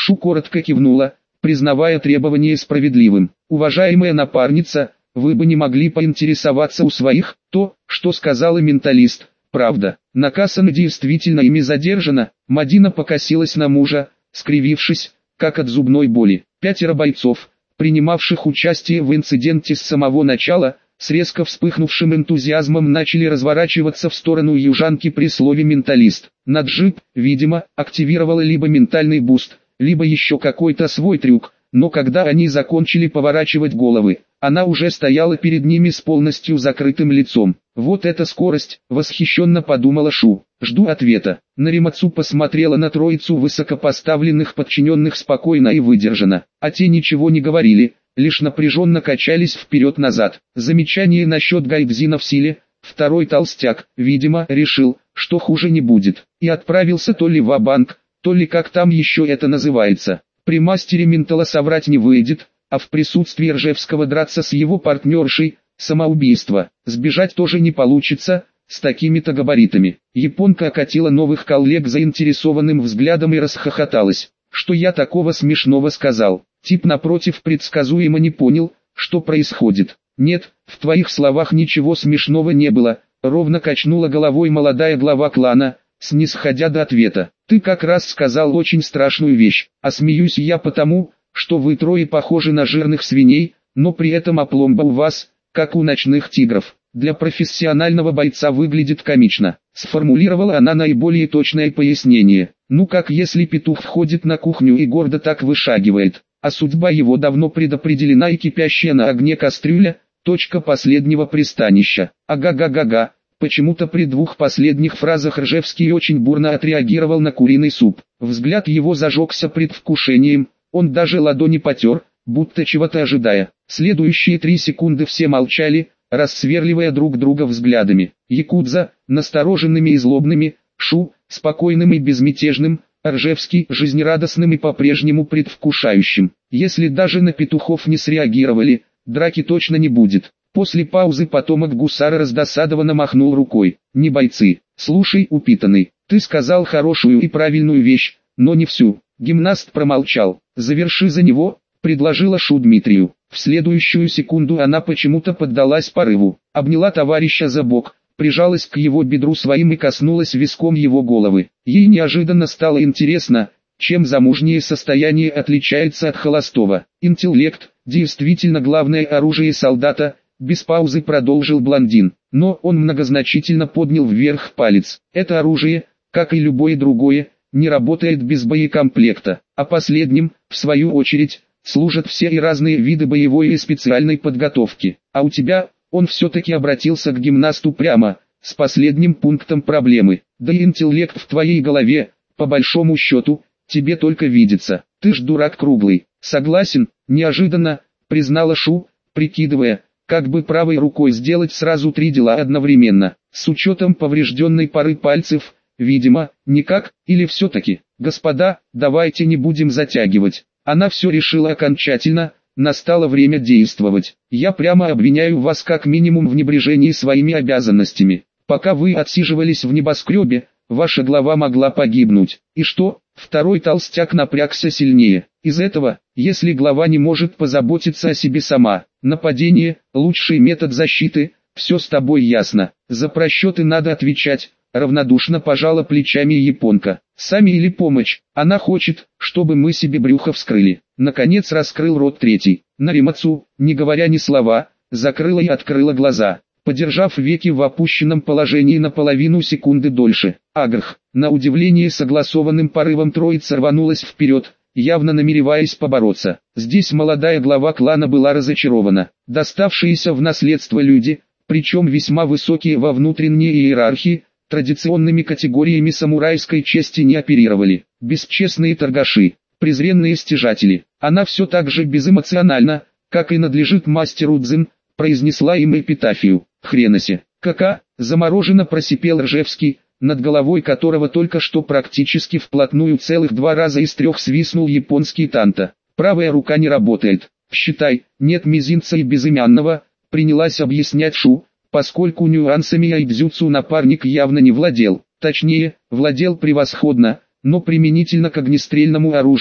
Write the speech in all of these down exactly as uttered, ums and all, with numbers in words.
Шу коротко кивнула, признавая требование справедливым. «Уважаемая напарница, вы бы не могли поинтересоваться у своих, то, что сказала менталист, правда. Накасана действительно ими задержана?» Мадина покосилась на мужа, скривившись, как от зубной боли. Пятеро бойцов, принимавших участие в инциденте с самого начала, с резко вспыхнувшим энтузиазмом начали разворачиваться в сторону южанки при слове «менталист». Наджиб, видимо, активировала либо ментальный буст, либо еще какой-то свой трюк, но когда они закончили поворачивать головы, она уже стояла перед ними с полностью закрытым лицом. «Вот эта скорость!» — восхищенно подумала Шу. «Жду ответа». Наримацу посмотрела на троицу высокопоставленных подчиненных спокойно и выдержанно, а те ничего не говорили, лишь напряженно качались вперед-назад. Замечание насчет Гайдзина в силе, второй толстяк, видимо, решил, что хуже не будет, и отправился то ли ва-банк, то ли как там еще это называется. При мастере ментала соврать не выйдет, а в присутствии Ржевского драться с его партнершей – самоубийство. Сбежать тоже не получится, с такими-то габаритами. Японка окатила новых коллег заинтересованным взглядом и расхохоталась. «Что я такого смешного сказал?» Тип напротив предсказуемо не понял, что происходит. «Нет, в твоих словах ничего смешного не было», — ровно качнула головой молодая глава клана, снисходя до ответа. «Ты как раз сказал очень страшную вещь, а смеюсь я потому, что вы трое похожи на жирных свиней, но при этом опломба у вас, как у ночных тигров. Для профессионального бойца выглядит комично», — сформулировала она наиболее точное пояснение. «Ну как если петух входит на кухню и гордо так вышагивает, а судьба его давно предопределена и кипящая на огне кастрюля — точка последнего пристанища. Ага-га-га-га». Почему-то при двух последних фразах Ржевский очень бурно отреагировал на куриный суп. Взгляд его зажегся предвкушением, он даже ладони потер, будто чего-то ожидая. Следующие три секунды все молчали, рассверливая друг друга взглядами. Якудза, настороженными и злобными, Шу, спокойным и безмятежным, Ржевский, жизнерадостным и по-прежнему предвкушающим. Если даже на петухов не среагировали, драки точно не будет. После паузы потомок гусара раздосадованно махнул рукой. «Не бойцы. Слушай, упитанный, ты сказал хорошую и правильную вещь, но не всю». Гимнаст промолчал. «Заверши за него», — предложила Шу Дмитрию. В следующую секунду она почему-то поддалась порыву, обняла товарища за бок, прижалась к его бедру своим и коснулась виском его головы. Ей неожиданно стало интересно, чем замужнее состояние отличается от холостого. «Интеллект — действительно главное оружие солдата», — без паузы продолжил блондин, но он многозначительно поднял вверх палец. «Это оружие, как и любое другое, не работает без боекомплекта, а последним, в свою очередь, служат все и разные виды боевой и специальной подготовки. А у тебя...» Он все-таки обратился к гимнасту прямо, с последним пунктом проблемы. «Да и интеллект в твоей голове, по большому счету, тебе только видится. Ты ж дурак круглый». «Согласен», неожиданно, признала Шу, прикидывая, как бы правой рукой сделать сразу три дела одновременно. С учетом поврежденной пары пальцев, видимо, никак, или все-таки. «Господа, давайте не будем затягивать». Она все решила окончательно. Настало время действовать. Я прямо обвиняю вас как минимум в небрежении своими обязанностями. Пока вы отсиживались в небоскребе, ваша глава могла погибнуть. И что? Второй толстяк напрягся сильнее. Из этого, если глава не может позаботиться о себе сама, нападение – лучший метод защиты, все с тобой ясно. За просчеты надо отвечать. Равнодушно пожала плечами японка. «Сами или помощь? Она хочет, чтобы мы себе брюхо вскрыли». Наконец раскрыл рот третий. Наримацу, не говоря ни слова, закрыла и открыла глаза, подержав веки в опущенном положении на половину секунды дольше. Агрх, на удивление согласованным порывом троица рванулась вперед, явно намереваясь побороться. Здесь молодая глава клана была разочарована. Доставшиеся в наследство люди, причем весьма высокие во внутренней иерархии, традиционными категориями самурайской чести не оперировали. Бесчестные торгаши, презренные стяжатели. Она все так же безэмоционально, как и надлежит мастеру дзин, произнесла им эпитафию. «Хреносе, кака!» — замороженно просипел Ржевский, над головой которого только что практически вплотную целых два раза из трех свистнул японский танто. «Правая рука не работает. Считай, нет мизинца и безымянного», — принялась объяснять Шу, поскольку нюансами айдзюцу напарник явно не владел. Точнее, владел превосходно, но применительно к огнестрельному оружию,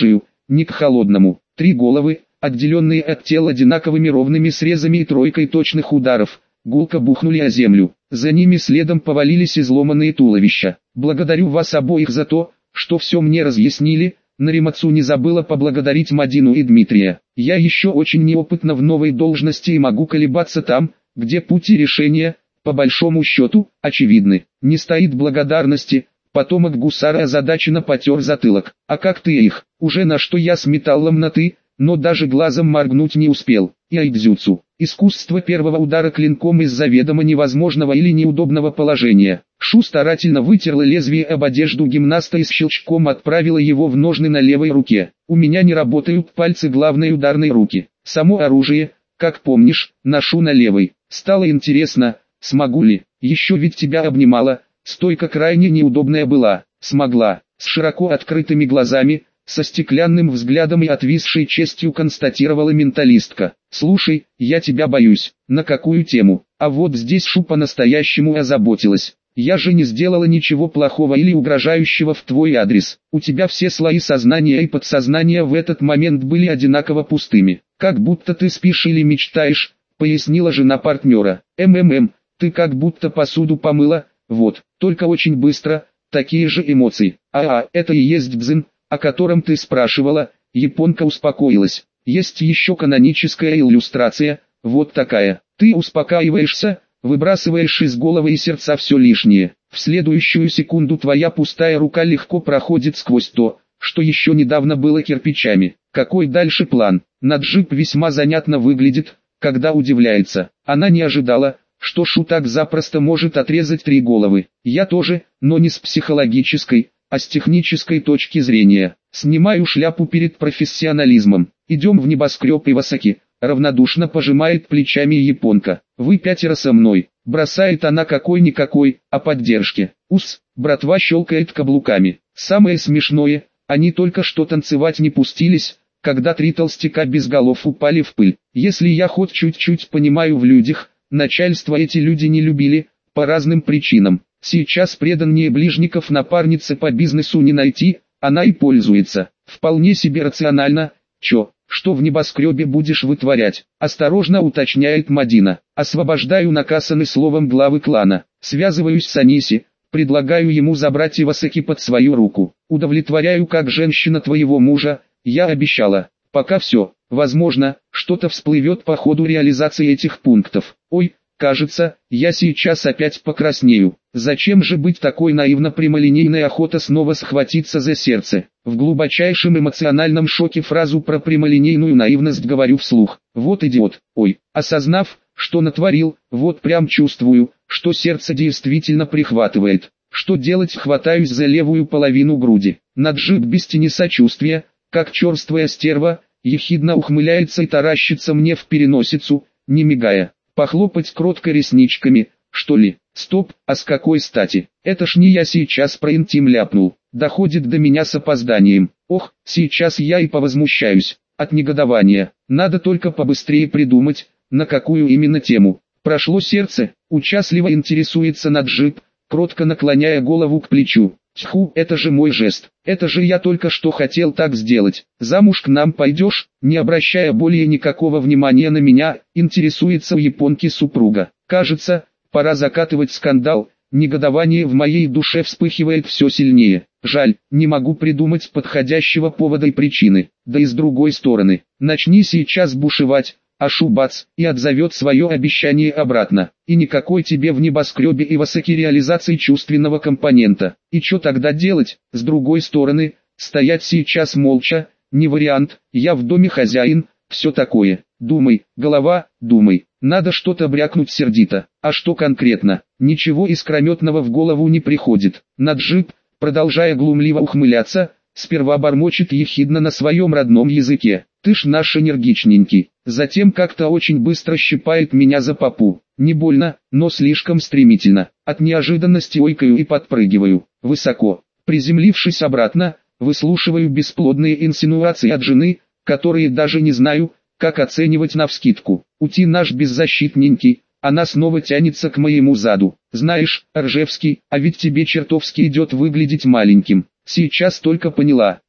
ни к холодному. Три головы, отделенные от тел одинаковыми ровными срезами и тройкой точных ударов, гулко бухнули о землю. За ними следом повалились изломанные туловища. «Благодарю вас обоих за то, что все мне разъяснили». Наримацу не забыла поблагодарить Мадину и Дмитрия. «Я еще очень неопытна в новой должности и могу колебаться там, где пути решения, по большому счету, очевидны. Не стоит благодарности». Потомок гусара озадаченно потер затылок. «А как ты их?» Уже на что я с металлом на «ты», но даже глазом моргнуть не успел. И айдзюцу. Искусство первого удара клинком из заведомо невозможного или неудобного положения. Шу старательно вытерла лезвие об одежду гимнаста и с щелчком отправила его в ножны на левой руке. «У меня не работают пальцы главной ударной руки. Само оружие, как помнишь, ношу на левой. Стало интересно, смогу ли? Еще ведь тебя обнимала. Стойка крайне неудобная была». «Смогла». С широко открытыми глазами, со стеклянным взглядом и отвисшей честью констатировала менталистка. «Слушай, я тебя боюсь». «На какую тему?» А вот здесь Шу по-настоящему озаботилась. «Я же не сделала ничего плохого или угрожающего в твой адрес. У тебя все слои сознания и подсознания в этот момент были одинаково пустыми. Как будто ты спишь или мечтаешь», пояснила жена партнера. «МММ, ты как будто посуду помыла, вот, только очень быстро, такие же эмоции». «А-а, это и есть дзин, о котором ты спрашивала». Японка успокоилась. «Есть еще каноническая иллюстрация, вот такая. Ты успокаиваешься, выбрасываешь из головы и сердца все лишнее. В следующую секунду твоя пустая рука легко проходит сквозь то, что еще недавно было кирпичами. Какой дальше план?» Наджип весьма занятно выглядит, когда удивляется. Она не ожидала, что Шу так запросто может отрезать три головы. «Я тоже, но не с психологической, а с технической точки зрения. Снимаю шляпу перед профессионализмом. Идем в небоскреб Ивасаки», равнодушно пожимает плечами японка. «Вы пятеро со мной», бросает она какой-никакой, о поддержке. «Ус», братва щелкает каблуками. Самое смешное, они только что танцевать не пустились, когда три толстяка без голов упали в пыль. Если я хоть чуть-чуть понимаю в людях, начальство эти люди не любили, по разным причинам. Сейчас преданнее ближников напарницы по бизнесу не найти, она и пользуется. Вполне себе рационально. «Чё, что в небоскребе будешь вытворять?» Осторожно уточняет Мадина. «Освобождаю Накасаны словом главы клана. Связываюсь с Аниси, предлагаю ему забрать Ивасаки под свою руку. Удовлетворяю как женщина твоего мужа, я обещала. Пока все. Возможно, что-то всплывет по ходу реализации этих пунктов. Ой, кажется, я сейчас опять покраснею. Зачем же быть такой наивно прямолинейной, охота снова схватиться за сердце?» В глубочайшем эмоциональном шоке фразу про прямолинейную наивность говорю вслух. Вот идиот. Ой, осознав, что натворил, вот прям чувствую, что сердце действительно прихватывает. Что делать? Хватаюсь за левую половину груди. Наджип без тени сочувствия, как черствая стерва, ехидно ухмыляется и таращится мне в переносицу, не мигая. Похлопать кротко ресничками, что ли? Стоп, а с какой стати? Это ж не я сейчас про интим ляпнул. Доходит до меня с опозданием. Ох, сейчас я и повозмущаюсь. От негодования. Надо только побыстрее придумать, на какую именно тему. Прошло сердце, участливо интересуется Наджип, кротко наклоняя голову к плечу. Тьфу, это же мой жест. Это же я только что хотел так сделать. Замуж к нам пойдешь? Не обращая более никакого внимания на меня, интересуется у японки супруга. Кажется, пора закатывать скандал. Негодование в моей душе вспыхивает все сильнее. Жаль, не могу придумать подходящего повода и причины. Да и с другой стороны, начни сейчас бушевать, а Шу бац, и отзовет свое обещание обратно. И никакой тебе в небоскребе Ивасаки реализации чувственного компонента. И что тогда делать? С другой стороны, стоять сейчас молча, не вариант. Я в доме хозяин, все такое. Думай, голова, думай. Надо что-то брякнуть сердито. А что конкретно? Ничего искрометного в голову не приходит. Наджип, продолжая глумливо ухмыляться, сперва бормочет ехидно на своем родном языке. «Ты ж наш энергичненький». Затем как-то очень быстро щипает меня за попу. Не больно, но слишком стремительно. От неожиданности ойкаю и подпрыгиваю. Высоко. Приземлившись обратно, выслушиваю бесплодные инсинуации от жены, которые даже не знаю, как оценивать навскидку. Ути наш беззащитненький, она снова тянется к моему заду. «Знаешь, Ржевский, а ведь тебе чертовски идет выглядеть маленьким. Сейчас только поняла.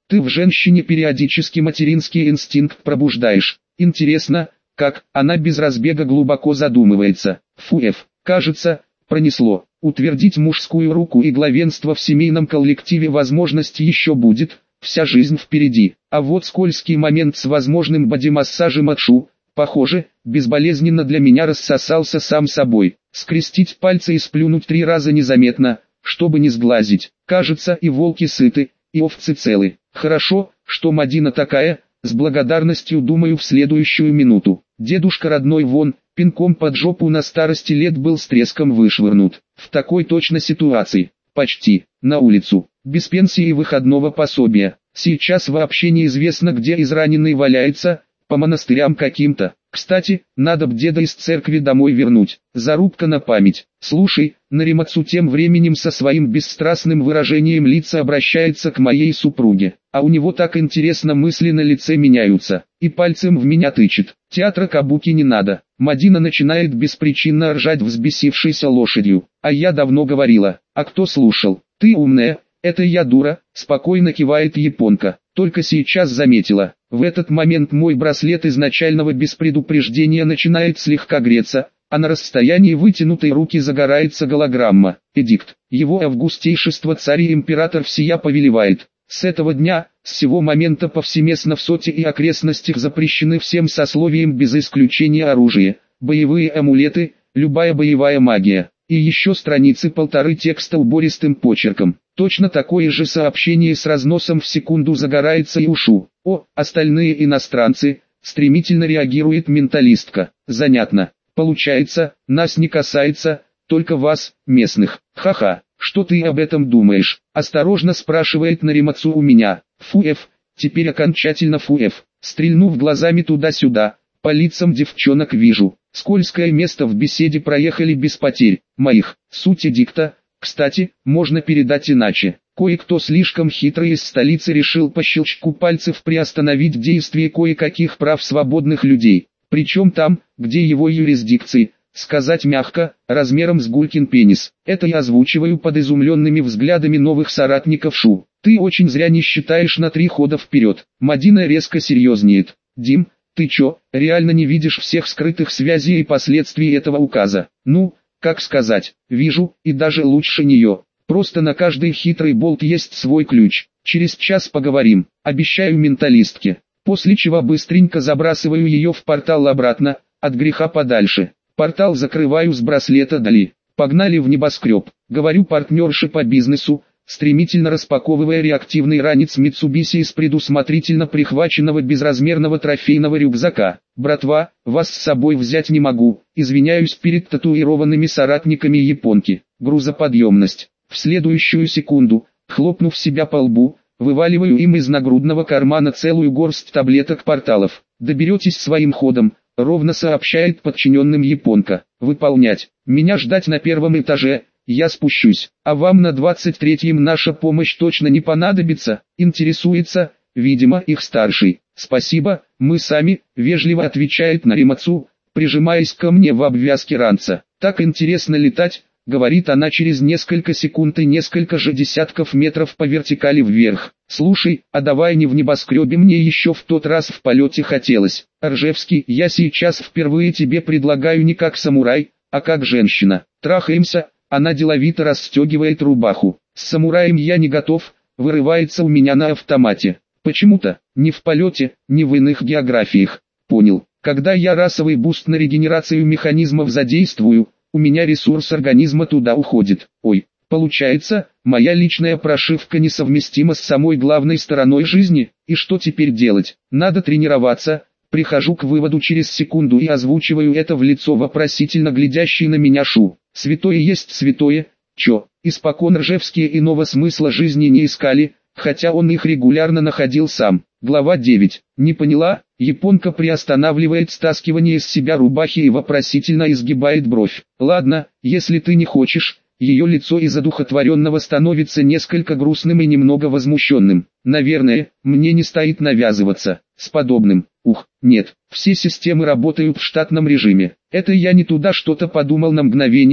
Ты в женщине периодически материнский инстинкт пробуждаешь. Интересно, как? Она без разбега глубоко задумывается. Фуэф, кажется, пронесло. Утвердить мужскую руку и главенство в семейном коллективе возможность еще будет, вся жизнь впереди. А вот скользкий момент с возможным бодимассажем от Шу, похоже, безболезненно для меня рассосался сам собой. Скрестить пальцы и сплюнуть три раза незаметно, чтобы не сглазить. Кажется, и волки сыты, и овцы целы. Хорошо, что Мадина такая, с благодарностью думаю в следующую минуту. Дедушка родной вон, пинком под жопу на старости лет был с треском вышвырнут. В такой точно ситуации, почти, на улицу, без пенсии и выходного пособия. Сейчас вообще неизвестно, где израненный валяется, по монастырям каким-то. Кстати, надо б деда из церкви домой вернуть. Зарубка на память. Слушай, Наримацу тем временем со своим бесстрастным выражением лица обращается к моей супруге. А у него так интересно мысли на лице меняются. И пальцем в меня тычет. Театра кабуки не надо. Мадина начинает беспричинно ржать взбесившейся лошадью. А я давно говорила. А кто слушал? Ты умная. Это я дура, спокойно кивает японка. Только сейчас заметила. В этот момент мой браслет изначального без предупреждения начинает слегка греться, а на расстоянии вытянутой руки загорается голограмма. Эдикт. Его августейшество царь и император всея повелевает. С этого дня, с сего момента повсеместно в Соте и окрестностях запрещены всем сословиям без исключения оружие, боевые амулеты, любая боевая магия. И еще страницы полторы текста убористым почерком. Точно такое же сообщение с разносом в секунду загорается и ушу. О, остальные иностранцы, стремительно реагирует менталистка. Занятно. Получается, нас не касается, только вас, местных. Ха-ха, что ты об этом думаешь? Осторожно спрашивает Наримацу у меня. Фуэф, теперь окончательно фуэф. Стрельнув глазами туда-сюда, по лицам девчонок вижу. Скользкое место в беседе проехали без потерь. Моих. Суть эдикта, кстати, можно передать иначе. Кое-кто слишком хитрый из столицы решил по щелчку пальцев приостановить действие кое-каких прав свободных людей. Причем там, где его юрисдикции, сказать мягко, размером с гулькин пенис. Это я озвучиваю под изумленными взглядами новых соратников Шу. Ты очень зря не считаешь на три хода вперед. Мадина резко серьезнеет. Дим, ты чё, реально не видишь всех скрытых связей и последствий этого указа? Ну, как сказать, вижу, и даже лучше нее. Просто на каждый хитрый болт есть свой ключ. Через час поговорим, обещаю менталистке. После чего быстренько забрасываю ее в портал обратно, от греха подальше. Портал закрываю с браслета Дали. Погнали в небоскреб. Говорю партнерше по бизнесу, стремительно распаковывая реактивный ранец Mitsubishi из предусмотрительно прихваченного безразмерного трофейного рюкзака. «Братва, вас с собой взять не могу, извиняюсь перед татуированными соратниками японки. Грузоподъемность». В следующую секунду, хлопнув себя по лбу, вываливаю им из нагрудного кармана целую горсть таблеток порталов. «Доберетесь своим ходом», — ровно сообщает подчиненным японка. «Выполнять. Меня ждать на первом этаже». Я спущусь, а вам на двадцать третьем наша помощь точно не понадобится, интересуется, видимо, их старший. Спасибо, мы сами, вежливо отвечает Наримацу, прижимаясь ко мне в обвязке ранца. Так интересно летать, говорит она через несколько секунд и несколько же десятков метров по вертикали вверх. Слушай, а давай не в небоскребе, мне еще в тот раз в полете хотелось. Ржевский, я сейчас впервые тебе предлагаю не как самурай, а как женщина. Трахаемся. Она деловито расстегивает рубаху. С самураем я не готов, вырывается у меня на автомате. Почему-то, ни в полете, ни в иных географиях. Понял, когда я расовый буст на регенерацию механизмов задействую, у меня ресурс организма туда уходит. Ой, получается, моя личная прошивка несовместима с самой главной стороной жизни, и что теперь делать? Надо тренироваться. Прихожу к выводу через секунду и озвучиваю это в лицо вопросительно глядящий на меня Шу. Святое есть святое, чё, испокон Ржевские иного смысла жизни не искали, хотя он их регулярно находил сам. Глава девять. Не поняла, японка приостанавливает стаскивание с себя рубахи и вопросительно изгибает бровь. Ладно, если ты не хочешь. Ее лицо из одухотворенного становится несколько грустным и немного возмущенным. Наверное, мне не стоит навязываться с подобным. Ух, нет, все системы работают в штатном режиме. Это я не туда что-то подумал на мгновение,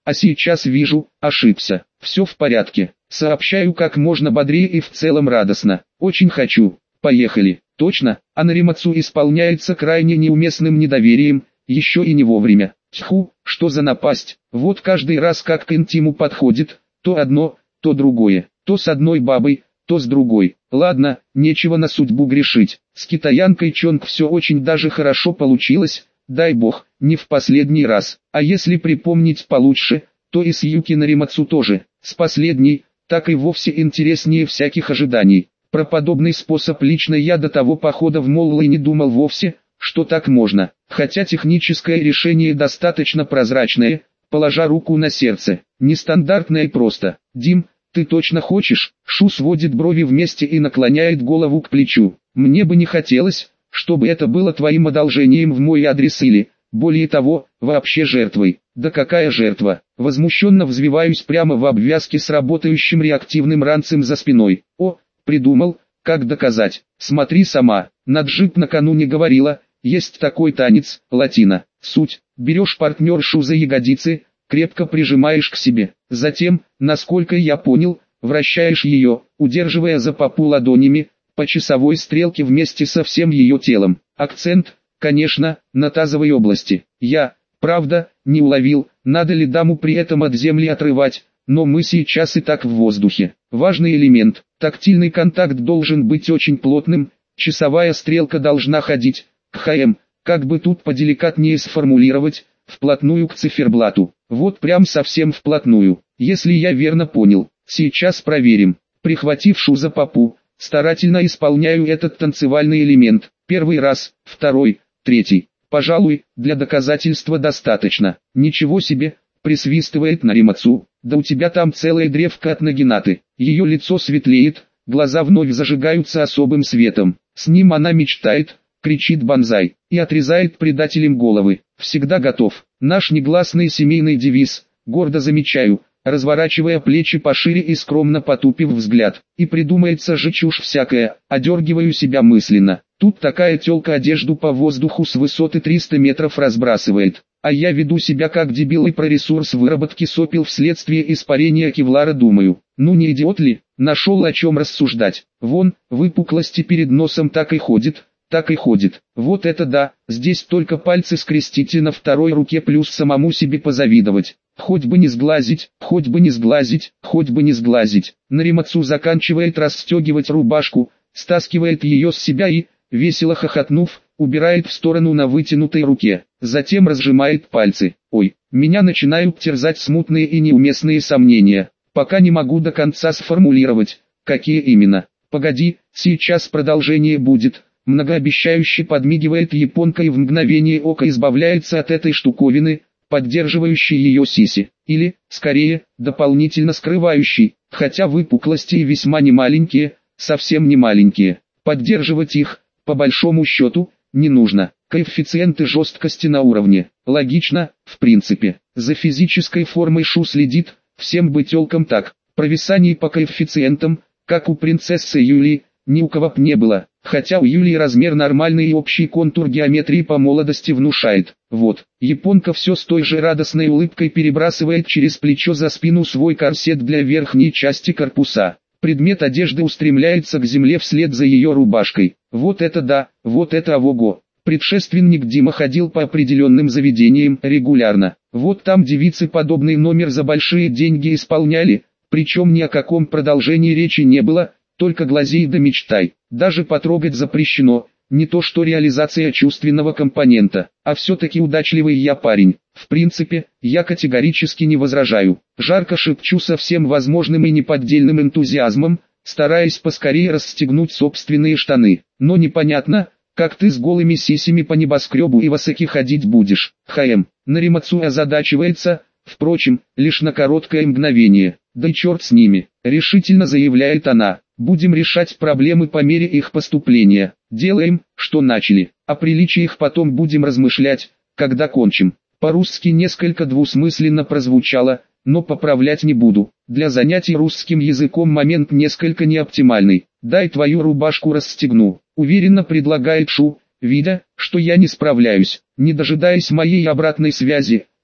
а сейчас вижу, ошибся. Все в порядке. Сообщаю как можно бодрее и в целом радостно. Очень хочу. Поехали. Точно, а Наримацу исполняется крайне неуместным недоверием, еще и не вовремя. Тьфу, что за напасть. Вот каждый раз как к интиму подходит, то одно, то другое. То с одной бабой, то с другой. Ладно, нечего на судьбу грешить. С китаянкой Чонг все очень даже хорошо получилось, дай бог, не в последний раз. А если припомнить получше, то и с Юки Наримацу тоже. С последней, так и вовсе интереснее всяких ожиданий. Про подобный способ лично я до того похода в молл и не думал вовсе, что так можно. Хотя техническое решение достаточно прозрачное, положа руку на сердце. Нестандартное и просто. Дим, ты точно хочешь? Шу сводит брови вместе и наклоняет голову к плечу. Мне бы не хотелось, чтобы это было твоим одолжением в мой адрес или, более того, вообще жертвой. Да какая жертва? Возмущенно взвиваюсь прямо в обвязке с работающим реактивным ранцем за спиной. О, придумал, как доказать. Смотри сама, Наджип накануне говорила, есть такой танец, латино. Суть, берешь партнершу за ягодицы, крепко прижимаешь к себе. Затем, насколько я понял, вращаешь ее, удерживая за попу ладонями, по часовой стрелке вместе со всем ее телом. Акцент, конечно, на тазовой области. Я, правда, не уловил, надо ли даму при этом от земли отрывать, но мы сейчас и так в воздухе. Важный элемент, тактильный контакт должен быть очень плотным, часовая стрелка должна ходить, кхм, как бы тут поделикатнее сформулировать, вплотную к циферблату. Вот прям совсем вплотную, если я верно понял. Сейчас проверим. Прихватив Шу за попу, старательно исполняю этот танцевальный элемент. Первый раз, второй, третий. Пожалуй, для доказательства достаточно. Ничего себе, присвистывает Наримацу. Да у тебя там целая древка от Нагинаты. Ее лицо светлеет, глаза вновь зажигаются особым светом. С ним она мечтает, кричит Банзай, и отрезает предателям головы. Всегда готов. Наш негласный семейный девиз, гордо замечаю, разворачивая плечи пошире и скромно потупив взгляд. И придумается же чушь всякая, одергиваю себя мысленно. Тут такая тёлка одежду по воздуху с высоты триста метров разбрасывает. А я веду себя как дебил и про ресурс выработки сопел вследствие испарения кевлара думаю. Ну не идиот ли, нашел о чем рассуждать. Вон, выпуклости перед носом так и ходит, так и ходит. Вот это да, здесь только пальцы скрестить и на второй руке плюс самому себе позавидовать. Хоть бы не сглазить, хоть бы не сглазить, хоть бы не сглазить. Наримацу заканчивает расстегивать рубашку, стаскивает ее с себя и, весело хохотнув, убирает в сторону на вытянутой руке. Затем разжимает пальцы. Ой, меня начинают терзать смутные и неуместные сомнения. Пока не могу до конца сформулировать, какие именно. Погоди, сейчас продолжение будет. Многообещающе подмигивает японка и в мгновение ока избавляется от этой штуковины, поддерживающей ее сиси. Или, скорее, дополнительно скрывающей, хотя выпуклости и весьма немаленькие, совсем не маленькие. Поддерживать их, по большому счету, не нужно. Коэффициенты жесткости на уровне. Логично, в принципе. За физической формой Шу следит, всем бы тёлкам так. Провисаний по коэффициентам, как у принцессы Юлии, ни у кого б не было. Хотя у Юлии размер нормальный и общий контур геометрии по молодости внушает. Вот, японка все с той же радостной улыбкой перебрасывает через плечо за спину свой корсет для верхней части корпуса. Предмет одежды устремляется к земле вслед за ее рубашкой. Вот это да, вот это ого-го. Предшественник Дима ходил по определенным заведениям регулярно. Вот там девицы подобный номер за большие деньги исполняли, причем ни о каком продолжении речи не было, только глазей да мечтай. Даже потрогать запрещено, не то что реализация чувственного компонента. А все-таки удачливый я парень. В принципе, я категорически не возражаю. Жарко шепчу со всем возможным и неподдельным энтузиазмом, стараясь поскорее расстегнуть собственные штаны. Но непонятно, как ты с голыми сисями по небоскребу и высоки ходить будешь. Хм, Наримацу озадачивается, впрочем, лишь на короткое мгновение. Да и черт с ними, решительно заявляет она. Будем решать проблемы по мере их поступления. Делаем, что начали. О приличиях потом будем размышлять, когда кончим. По-русски несколько двусмысленно прозвучало, но поправлять не буду. Для занятий русским языком момент несколько неоптимальный. Дай твою рубашку расстегну. Уверенно предлагает Шу, видя, что я не справляюсь. Не дожидаясь моей обратной связи,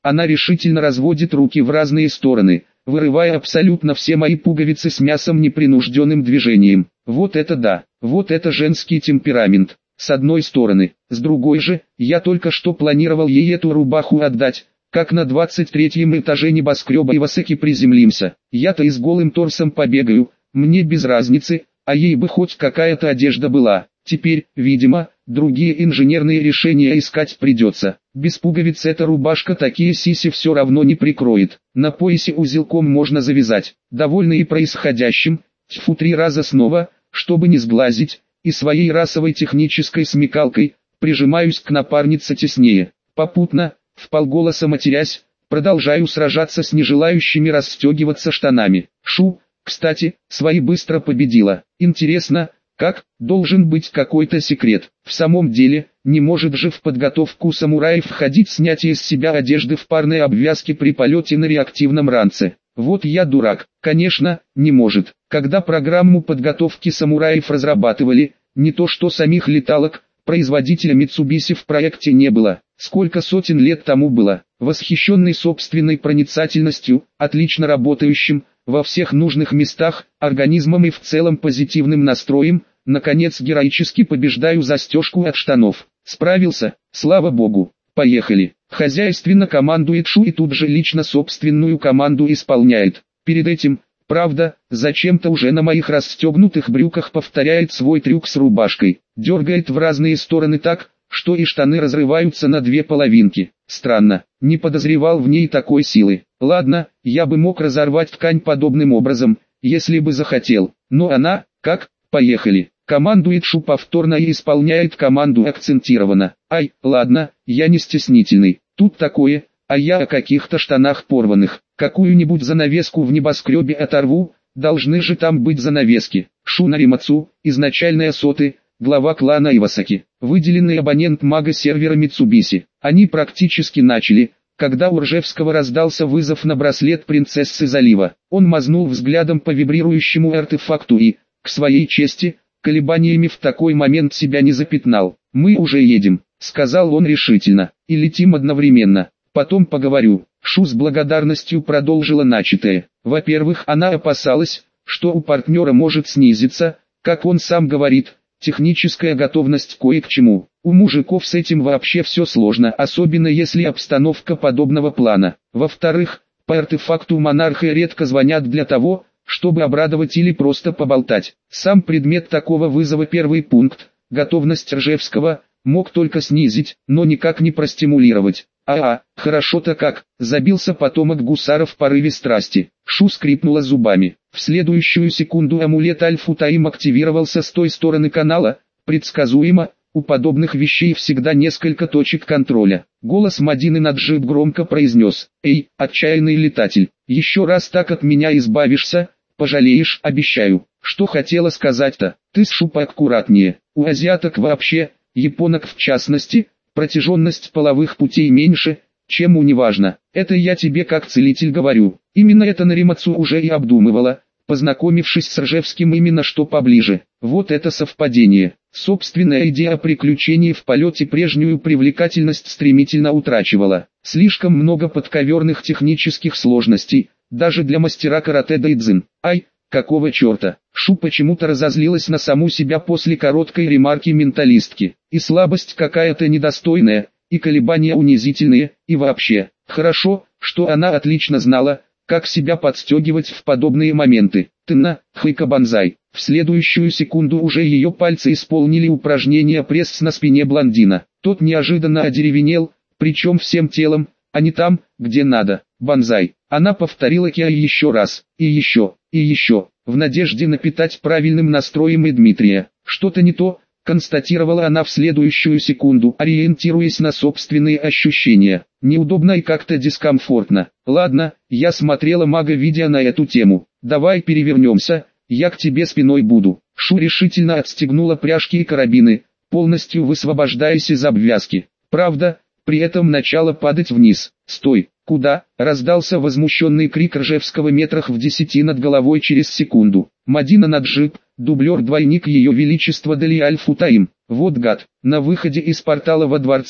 Она решительно разводит руки в разные стороны, вырывая абсолютно все мои пуговицы с мясом непринужденным движением. Вот это да, вот это женский темперамент. С одной стороны, с другой же, я только что планировал ей эту рубаху отдать, как на двадцать третьем этаже небоскреба Ивасаки приземлимся. Я-то и с голым торсом побегаю, мне без разницы, а ей бы хоть какая-то одежда была. Теперь, видимо, другие инженерные решения искать придется. Без пуговиц эта рубашка такие сиси все равно не прикроет. На поясе узелком можно завязать. Довольный и происходящим, тьфу три раза снова, чтобы не сглазить, и своей расовой технической смекалкой, прижимаюсь к напарнице теснее. Попутно, вполголоса матерясь, продолжаю сражаться с нежелающими расстегиваться штанами. Шу, кстати, свои быстро победила. Интересно, как, должен быть какой-то секрет. В самом деле, не может же в подготовку самураев входить снятие с себя одежды в парной обвязке при полете на реактивном ранце. Вот я дурак. Конечно, не может. Когда программу подготовки самураев разрабатывали, не то что самих леталок, производителя Mitsubishi в проекте не было. Сколько сотен лет тому было. Восхищенный собственной проницательностью, отлично работающим, во всех нужных местах, организмом и в целом позитивным настроем, наконец героически побеждаю застежку от штанов. Справился, слава богу. Поехали. Хозяйственно командует Шу и тут же лично собственную команду исполняет. Перед этим, правда, зачем-то уже на моих расстегнутых брюках повторяет свой трюк с рубашкой. Дергает в разные стороны так, что и штаны разрываются на две половинки. Странно, не подозревал в ней такой силы. Ладно, я бы мог разорвать ткань подобным образом, если бы захотел. Но она, как, поехали. Командует Шу повторно и исполняет команду акцентированно. Ай, ладно, я не стеснительный. Тут такое, а я о каких-то штанах порванных. Какую-нибудь занавеску в небоскребе оторву, должны же там быть занавески. Шу Наримацу, изначальная соты, глава клана Ивасаки, выделенный абонент мага-сервера Mitsubishi. Они практически начали, когда у Ржевского раздался вызов на браслет принцессы залива. Он мазнул взглядом по вибрирующему артефакту и, к своей чести, колебаниями в такой момент себя не запятнал. «Мы уже едем», — сказал он решительно, — «и летим одновременно. Потом поговорю». Шу с благодарностью продолжила начатое. Во-первых, она опасалась, что у партнера может снизиться, как он сам говорит, техническая готовность кое к чему. У мужиков с этим вообще все сложно, особенно если обстановка подобного плана. Во-вторых, по артефакту монарха редко звонят для того, чтобы обрадовать или просто поболтать. Сам предмет такого вызова, первый пункт, готовность Ржевского, мог только снизить, но никак не простимулировать. А-а, хорошо-то как, забился потомок гусара в порыве страсти. Шу скрипнула зубами. В следующую секунду амулет Аль-Футаим активировался с той стороны канала. Предсказуемо, у подобных вещей всегда несколько точек контроля. Голос Мадины Наджиб громко произнес: «Эй, отчаянный летатель, еще раз так от меня избавишься, пожалеешь, обещаю». Что хотела сказать-то? Ты с Шу поаккуратнее. У азиаток вообще, японок в частности, протяженность половых путей меньше, чем у неважно. Это я тебе как целитель говорю. Именно это Наримацу уже и обдумывала, познакомившись с Ржевским именно что поближе. Вот это совпадение. Собственная идея о приключении в полете прежнюю привлекательность стремительно утрачивала. Слишком много подковерных технических сложностей, даже для мастера карате дайдзин. Ай, какого черта? Шу почему-то разозлилась на саму себя после короткой ремарки менталистки. И слабость какая-то недостойная, и колебания унизительные, и вообще. Хорошо, что она отлично знала, как себя подстегивать в подобные моменты. Тына, хыка банзай. В следующую секунду уже ее пальцы исполнили упражнение пресс на спине блондина. Тот неожиданно одеревенел, причем всем телом, а не там, где надо. Банзай. Она повторила киай еще раз, и еще, и еще, в надежде напитать правильным настроем и Дмитрия. Что-то не то, констатировала она в следующую секунду, ориентируясь на собственные ощущения. Неудобно и как-то дискомфортно. Ладно, я смотрела мага-видео на эту тему. Давай перевернемся, я к тебе спиной буду. Шу решительно отстегнула пряжки и карабины, полностью высвобождаясь из обвязки. Правда, при этом начала падать вниз. «Стой! Куда?» — раздался возмущенный крик Ржевского метрах в десяти над головой через секунду. Мадина Наджиб, дублер-двойник ее величества Дали Аль-Футаим. Вот гад. На выходе из портала во дворце,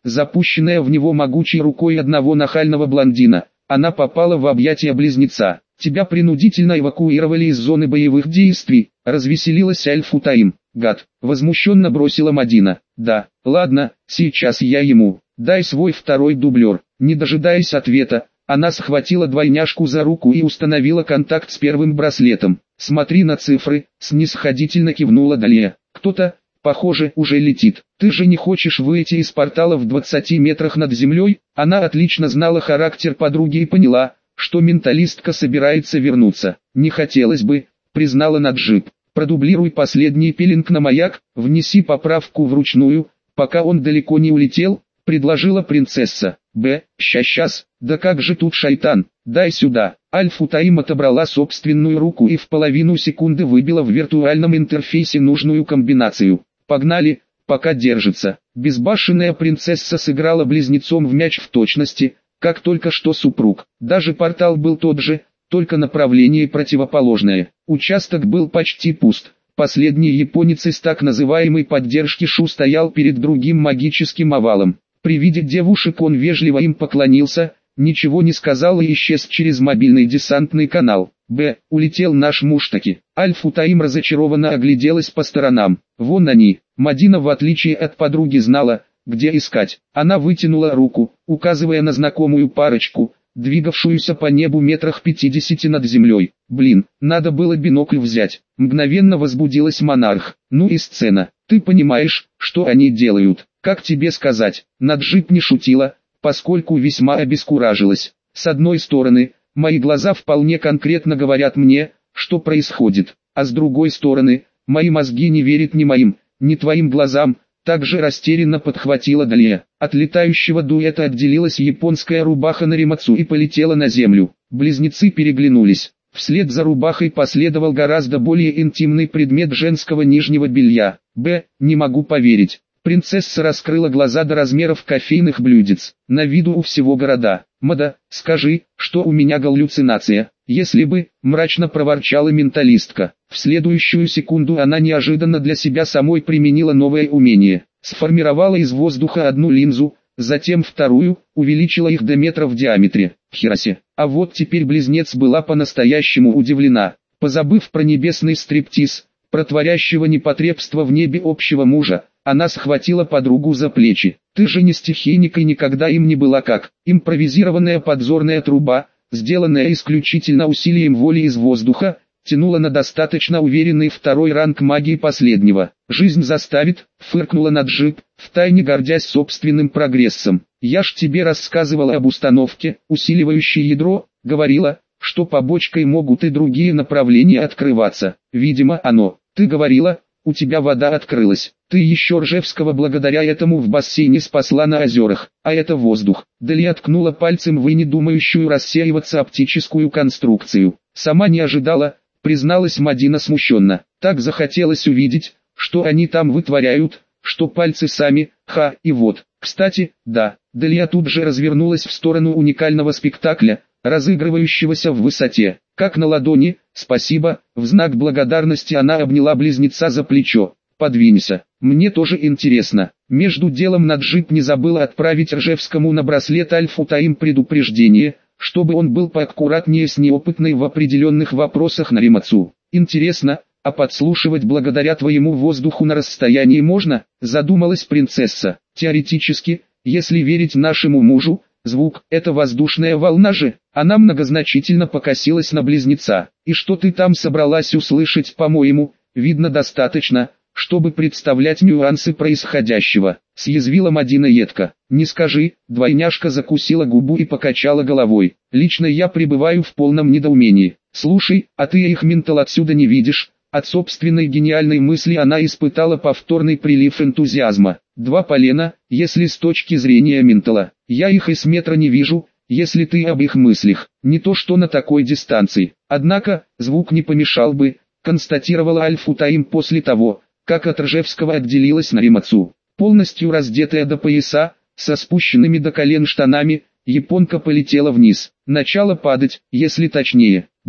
запущенная в него могучей рукой одного нахального блондина. Она попала в объятия близнеца. Тебя принудительно эвакуировали из зоны боевых действий, развеселилась Аль-Футаим. Гад, возмущенно бросила Мадина. Да, ладно, сейчас я ему. Дай свой второй дублер. Не дожидаясь ответа, она схватила двойняшку за руку и установила контакт с первым браслетом. Смотри на цифры, снисходительно кивнула Далия. Кто-то, похоже, уже летит. Ты же не хочешь выйти из портала в двадцати метрах над землей? Она отлично знала характер подруги и поняла, что менталистка собирается вернуться. Не хотелось бы, признала Наджиб. Продублируй последний пилинг на маяк, внеси поправку вручную, пока он далеко не улетел, предложила принцесса. Б, ща-щас, да как же тут шайтан, дай сюда. Аль-Футаим отобрала собственную руку и в половину секунды выбила в виртуальном интерфейсе нужную комбинацию. Погнали, пока держится. Безбашенная принцесса сыграла близнецом в мяч в точности, как только что супруг. Даже портал был тот же, только направление противоположное. Участок был почти пуст. Последний японец из так называемой поддержки Шу стоял перед другим магическим овалом. При виде девушек он вежливо им поклонился, ничего не сказал и исчез через мобильный десантный канал. Б. Улетел наш муж таки. Аль-Футаим разочарованно огляделась по сторонам. Вон они. Мадина, в отличие от подруги, знала, где искать. Она вытянула руку, указывая на знакомую парочку, двигавшуюся по небу метрах пятидесяти над землей. Блин, надо было бинокль взять. Мгновенно возбудилась монарх. Ну и сцена. Ты понимаешь, что они делают? Как тебе сказать? Наджиб не шутила, поскольку весьма обескуражилась. С одной стороны, мои глаза вполне конкретно говорят мне, что происходит, а с другой стороны, мои мозги не верят ни моим, ни твоим глазам. Также растерянно подхватила Далия. От летающего дуэта отделилась японская рубаха Наримацу и полетела на землю. Близнецы переглянулись. Вслед за рубахой последовал гораздо более интимный предмет женского нижнего белья. Б. Не могу поверить. Принцесса раскрыла глаза до размеров кофейных блюдец. На виду у всего города. Мада, скажи, что у меня галлюцинация. Если бы, мрачно проворчала менталистка. В следующую секунду она неожиданно для себя самой применила новое умение. Сформировала из воздуха одну линзу, затем вторую, увеличила их до метра в диаметре. Херасе. А вот теперь близнец была по-настоящему удивлена. Позабыв про небесный стриптиз, про творящего непотребства в небе общего мужа, она схватила подругу за плечи. Ты же не стихийник и никогда им не была как импровизированная подзорная труба, сделанная исключительно усилием воли из воздуха, тянула на достаточно уверенный второй ранг магии последнего. Жизнь заставит, фыркнула Наджиб, втайне гордясь собственным прогрессом. Я ж тебе рассказывала об установке, усиливающей ядро, говорила, что побочкой могут и другие направления открываться. Видимо, оно. Ты говорила, у тебя вода открылась. Ты еще Ржевского благодаря этому в бассейне спасла на озерах, а это воздух. Далия ткнула пальцем в и не думающую рассеиваться оптическую конструкцию. Сама не ожидала, призналась Мадина смущенно. Так захотелось увидеть, что они там вытворяют, что пальцы сами, ха, и вот. Кстати, да, Далия тут же развернулась в сторону уникального спектакля, разыгрывающегося в высоте. Как на ладони, спасибо, в знак благодарности она обняла близнеца за плечо. Подвинься, мне тоже интересно. Между делом Наджиб не забыла отправить Ржевскому на браслет Аль-Футаим предупреждение, чтобы он был поаккуратнее с неопытной в определенных вопросах Наримацу. Интересно, а подслушивать благодаря твоему воздуху на расстоянии можно? Задумалась принцесса. Теоретически, если верить нашему мужу, звук – это воздушная волна же. Она многозначительно покосилась на близнеца. И что ты там собралась услышать, по-моему, видно достаточно, чтобы представлять нюансы происходящего. Съязвила Мадина едко. Не скажи, двойняшка закусила губу и покачала головой. Лично я пребываю в полном недоумении. Слушай, а ты их ментал отсюда не видишь? От собственной гениальной мысли она испытала повторный прилив энтузиазма. Два полена, если с точки зрения ментала. Я их и с метра не вижу, если ты об их мыслях. Не то что на такой дистанции. Однако, звук не помешал бы, констатировала Аль-Футаим после того, как от Ржевского отделилась Наримацу. Полностью раздетая до пояса, со спущенными до колен штанами, японка полетела вниз. Начала падать, если точнее. Б.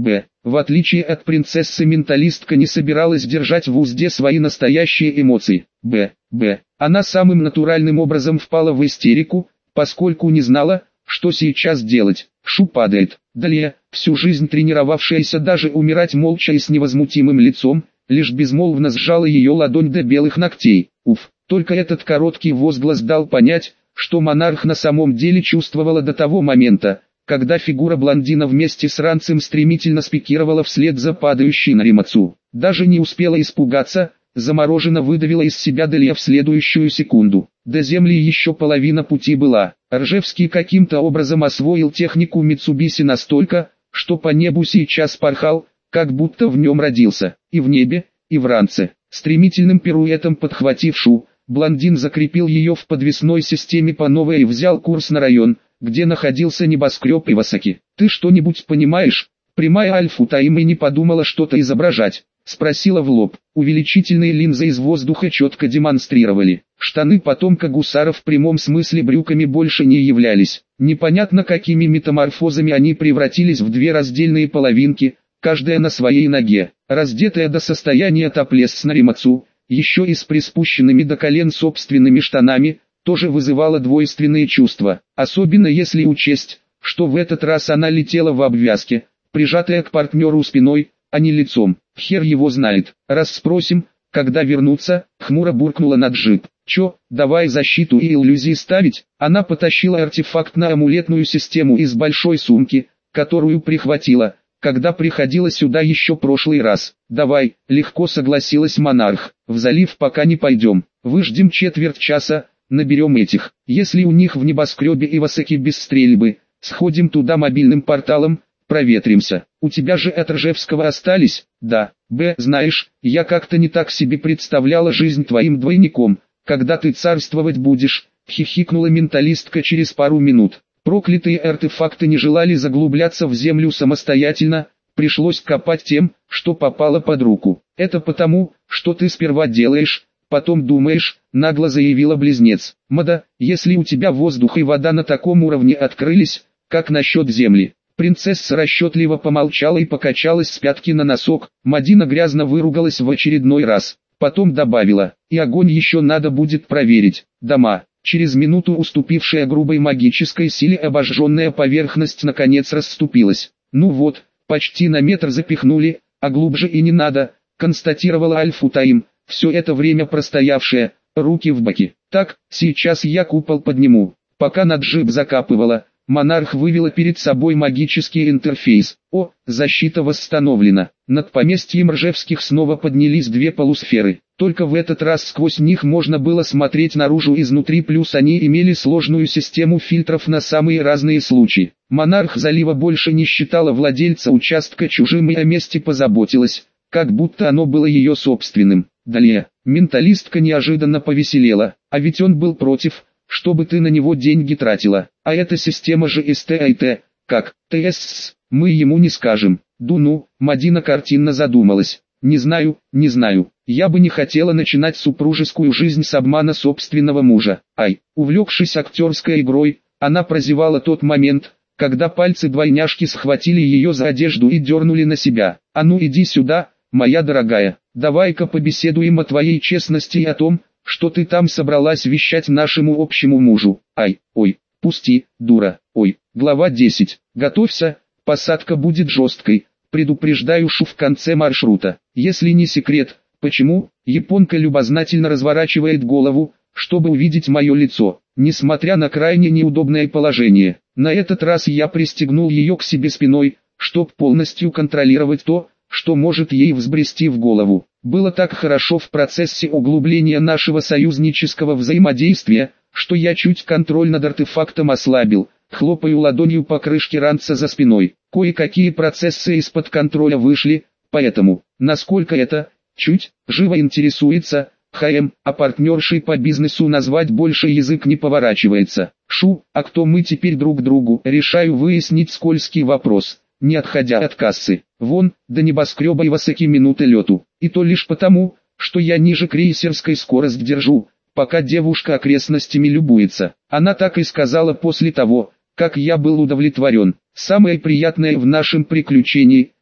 В отличие от принцессы, менталистка не собиралась держать в узде свои настоящие эмоции. Б. Б. Она самым натуральным образом впала в истерику, поскольку не знала, что сейчас делать. Шу падает. Далее, всю жизнь тренировавшаяся даже умирать молча и с невозмутимым лицом, лишь безмолвно сжала ее ладонь до белых ногтей. Уф, только этот короткий возглас дал понять, что монарх на самом деле чувствовала до того момента, когда фигура блондина вместе с ранцем стремительно спикировала вслед за падающей Наримацу. Даже не успела испугаться, замороженно выдавила из себя Делия в следующую секунду. До земли еще половина пути была. Ржевский каким-то образом освоил технику Митсубиси настолько, что по небу сейчас порхал, как будто в нем родился. И в небе, и в ранце. Стремительным пируэтом подхватив Шу, блондин закрепил ее в подвесной системе по новой и взял курс на район, где находился небоскреб Ивасаки. «Ты что-нибудь понимаешь?» Прямая Аль-Футаим и не подумала что-то изображать. Спросила в лоб. Увеличительные линзы из воздуха четко демонстрировали. Штаны потомка гусара в прямом смысле брюками больше не являлись. Непонятно какими метаморфозами они превратились в две раздельные половинки, каждая на своей ноге. Раздетая до состояния топлес с Наримацу, еще и с приспущенными до колен собственными штанами, тоже вызывало двойственные чувства. Особенно если учесть, что в этот раз она летела в обвязке, прижатая к партнеру спиной, а не лицом. Хер его знает. Раз спросим, когда вернуться, хмуро буркнула Наджиб. Чё, давай защиту и иллюзии ставить? Она потащила артефакт на амулетную систему из большой сумки, которую прихватила, когда приходила сюда еще прошлый раз. Давай, легко согласилась монарх. В залив пока не пойдем. Выждем четверть часа, наберем этих. Если у них в небоскребе Ивасаки без стрельбы, сходим туда мобильным порталом, проветримся. У тебя же от Ржевского остались? Да. Б. Знаешь, я как-то не так себе представляла жизнь твоим двойником, когда ты царствовать будешь, хихикнула менталистка через пару минут. Проклятые артефакты не желали заглубляться в землю самостоятельно, пришлось копать тем, что попало под руку. Это потому, что ты сперва делаешь, потом думаешь, нагло заявила близнец. Мада, если у тебя воздух и вода на таком уровне открылись, как насчет земли? Принцесса расчетливо помолчала и покачалась с пятки на носок. Мадина грязно выругалась в очередной раз. Потом добавила, и огонь еще надо будет проверить. Дома. Через минуту уступившая грубой магической силе обожженная поверхность наконец расступилась. Ну вот, почти на метр запихнули, а глубже и не надо, констатировала Аль-Футаим, все это время простоявшая, руки в боки. Так, сейчас я купол подниму. Пока Наджиб закапывала, монарх вывела перед собой магический интерфейс. О, защита восстановлена. Над поместьем Ржевских снова поднялись две полусферы. Только в этот раз сквозь них можно было смотреть наружу изнутри, плюс они имели сложную систему фильтров на самые разные случаи. Монарх залива больше не считала владельца участка чужим и о месте позаботилась, как будто оно было ее собственным. Далее, менталистка неожиданно повеселела, а ведь он был против, чтобы ты на него деньги тратила. А эта система же СТАИТ, как, ТСС, мы ему не скажем. Дуну, Мадина картинно задумалась. Не знаю, не знаю. Я бы не хотела начинать супружескую жизнь с обмана собственного мужа. Ай, увлекшись актерской игрой, она прозевала тот момент, когда пальцы двойняшки схватили ее за одежду и дернули на себя. А ну иди сюда, моя дорогая, давай-ка побеседуем о твоей честности и о том, что ты там собралась вещать нашему общему мужу. Ай, ой, пусти, дура, ой. Глава десять. Готовься, посадка будет жесткой, предупреждаю Шу в конце маршрута. Если не секрет, почему, японка любознательно разворачивает голову, чтобы увидеть мое лицо. Несмотря на крайне неудобное положение, на этот раз я пристегнул ее к себе спиной, чтобы полностью контролировать то, что может ей взбрести в голову. Было так хорошо в процессе углубления нашего союзнического взаимодействия, что я чуть контроль над артефактом ослабил, хлопаю ладонью по крышке ранца за спиной. Кое-какие процессы из-под контроля вышли, поэтому, насколько это, чуть, живо интересуется, ХМ, а партнершей по бизнесу назвать больше язык не поворачивается. Шу, а кто мы теперь друг другу? Решаю выяснить скользкий вопрос, не отходя от кассы. Вон, до небоскреба Ивасаки минуты лету. И то лишь потому, что я ниже крейсерской скорость держу, пока девушка окрестностями любуется. Она так и сказала после того, как я был удовлетворен. Самое приятное в нашем приключении,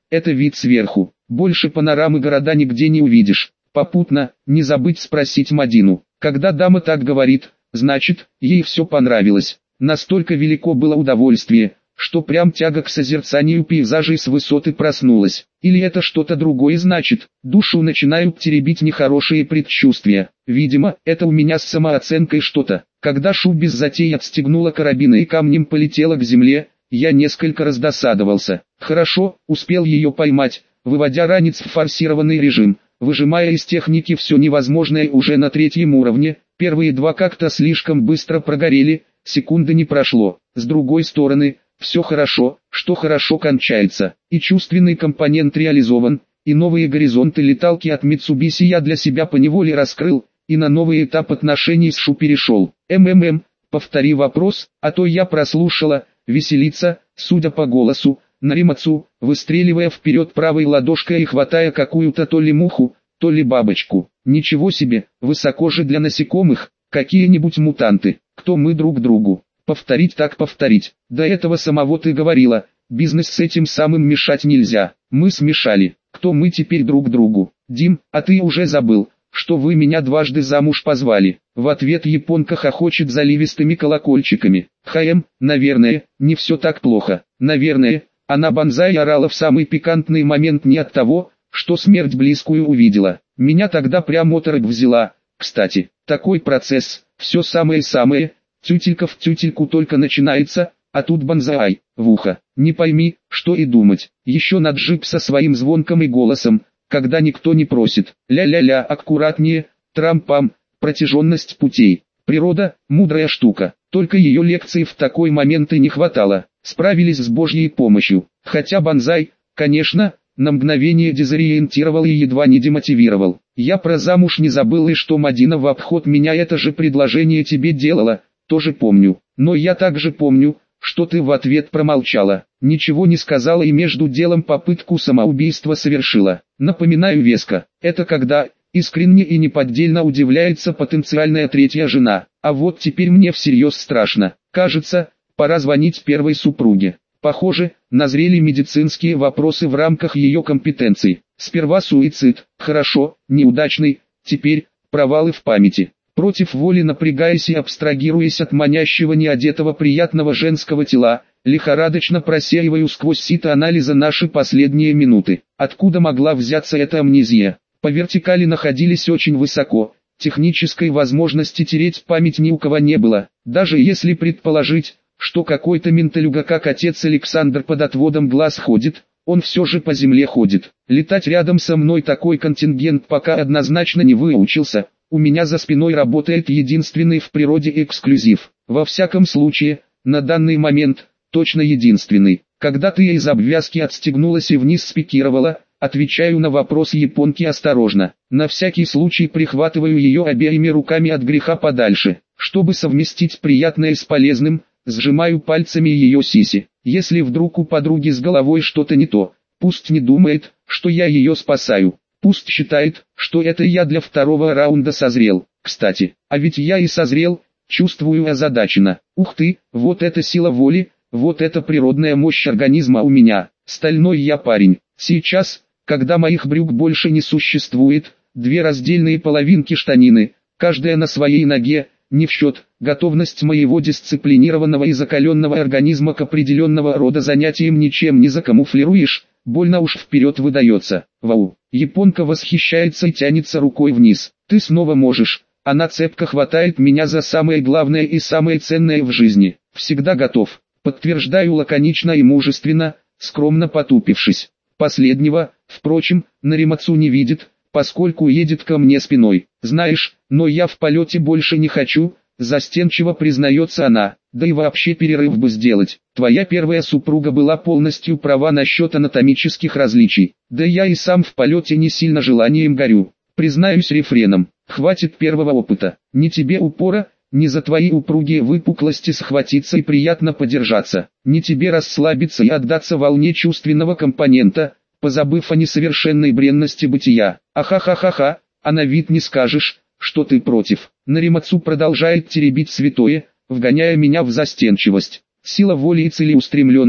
это вид сверху. Больше панорамы города нигде не увидишь. Попутно, не забыть спросить Мадину. Когда дама так говорит, значит, ей все понравилось. Настолько велико было удовольствие, что прям тяга к созерцанию пейзажей с высоты проснулась. Или это что-то другое значит, душу начинают теребить нехорошие предчувствия. Видимо, это у меня с самооценкой что-то. Когда Шу без затей отстегнула карабин и камнем полетела к земле, я несколько раздосадовался. Хорошо, успел ее поймать, выводя ранец в форсированный режим, выжимая из техники все невозможное уже на третьем уровне. Первые два как-то слишком быстро прогорели, секунды не прошло. С другой стороны, все хорошо, что хорошо кончается, и чувственный компонент реализован, и новые горизонты леталки от Mitsubishi я для себя поневоле раскрыл, и на новый этап отношений с Шу перешел. МММ, повтори вопрос, а то я прослушала, веселится, судя по голосу, Наримацу, выстреливая вперед правой ладошкой и хватая какую-то то ли муху, то ли бабочку. Ничего себе, высоко же для насекомых, какие-нибудь мутанты, кто мы друг другу. Повторить так повторить. До этого самого ты говорила, бизнес с этим самым мешать нельзя. Мы смешали. Кто мы теперь друг другу? Дим, а ты уже забыл, что вы меня дважды замуж позвали. В ответ японка хохочет заливистыми колокольчиками. Хаем, наверное, не все так плохо. Наверное, она банзай орала в самый пикантный момент не от того, что смерть близкую увидела. Меня тогда прям оторопь взяла. Кстати, такой процесс, все самое-самое. Тютелька в тютельку только начинается, а тут банзай, в ухо. Не пойми, что и думать. Еще на джип со своим звонком и голосом, когда никто не просит. Ля-ля-ля, аккуратнее, трам-пам, протяженность путей. Природа, мудрая штука. Только ее лекций в такой момент и не хватало. Справились с Божьей помощью. Хотя банзай, конечно, на мгновение дезориентировал и едва не демотивировал. Я про замуж не забыл и что Мадина в обход меня это же предложение тебе делала. Тоже помню, но я также помню, что ты в ответ промолчала, ничего не сказала и между делом попытку самоубийства совершила. Напоминаю веско, это когда, искренне и неподдельно удивляется потенциальная третья жена. А вот теперь мне всерьез страшно. Кажется, пора звонить первой супруге. Похоже, назрели медицинские вопросы в рамках ее компетенций. Сперва суицид, хорошо, неудачный, теперь провалы в памяти. Против воли напрягаясь и абстрагируясь от манящего неодетого приятного женского тела, лихорадочно просеиваю сквозь сито анализа наши последние минуты. Откуда могла взяться эта амнезия? По вертикали находились очень высоко, технической возможности тереть память ни у кого не было. Даже если предположить, что какой-то менталюга как отец Александр под отводом глаз ходит, он все же по земле ходит. Летать рядом со мной такой контингент пока однозначно не выучился. У меня за спиной работает единственный в природе эксклюзив. Во всяком случае, на данный момент, точно единственный. Когда ты из обвязки отстегнулась и вниз спикировала, отвечаю на вопрос японки осторожно. На всякий случай прихватываю ее обеими руками от греха подальше. Чтобы совместить приятное с полезным, сжимаю пальцами ее сиси. Если вдруг у подруги с головой что-то не то, пусть не думает, что я ее спасаю. Пусть считает, что это я для второго раунда созрел. Кстати, а ведь я и созрел, чувствую озадаченно. Ух ты, вот это сила воли, вот это природная мощь организма у меня. Стальной я парень. Сейчас, когда моих брюк больше не существует, две раздельные половинки штанины, каждая на своей ноге, не в счет, готовность моего дисциплинированного и закаленного организма к определенного рода занятиям ничем не закамуфлируешь. Больно уж вперед выдается. Вау. Японка восхищается и тянется рукой вниз. Ты снова можешь. Она цепко хватает меня за самое главное и самое ценное в жизни. Всегда готов. Подтверждаю лаконично и мужественно, скромно потупившись. Последнего, впрочем, Наримацу не видит, поскольку едет ко мне спиной. Знаешь, но я в полете больше не хочу, застенчиво признается она. Да и вообще перерыв бы сделать. Твоя первая супруга была полностью права насчет анатомических различий. Да я и сам в полете не сильно желанием горю. Признаюсь рефреном. Хватит первого опыта. Ни тебе упора, ни за твои упругие выпуклости схватиться и приятно подержаться. Ни тебе расслабиться и отдаться волне чувственного компонента, позабыв о несовершенной бренности бытия. Ахахахаха, а на вид не скажешь, что ты против. Наримацу продолжает теребить святое, вгоняя меня в застенчивость. Сила воли и целеустремленность,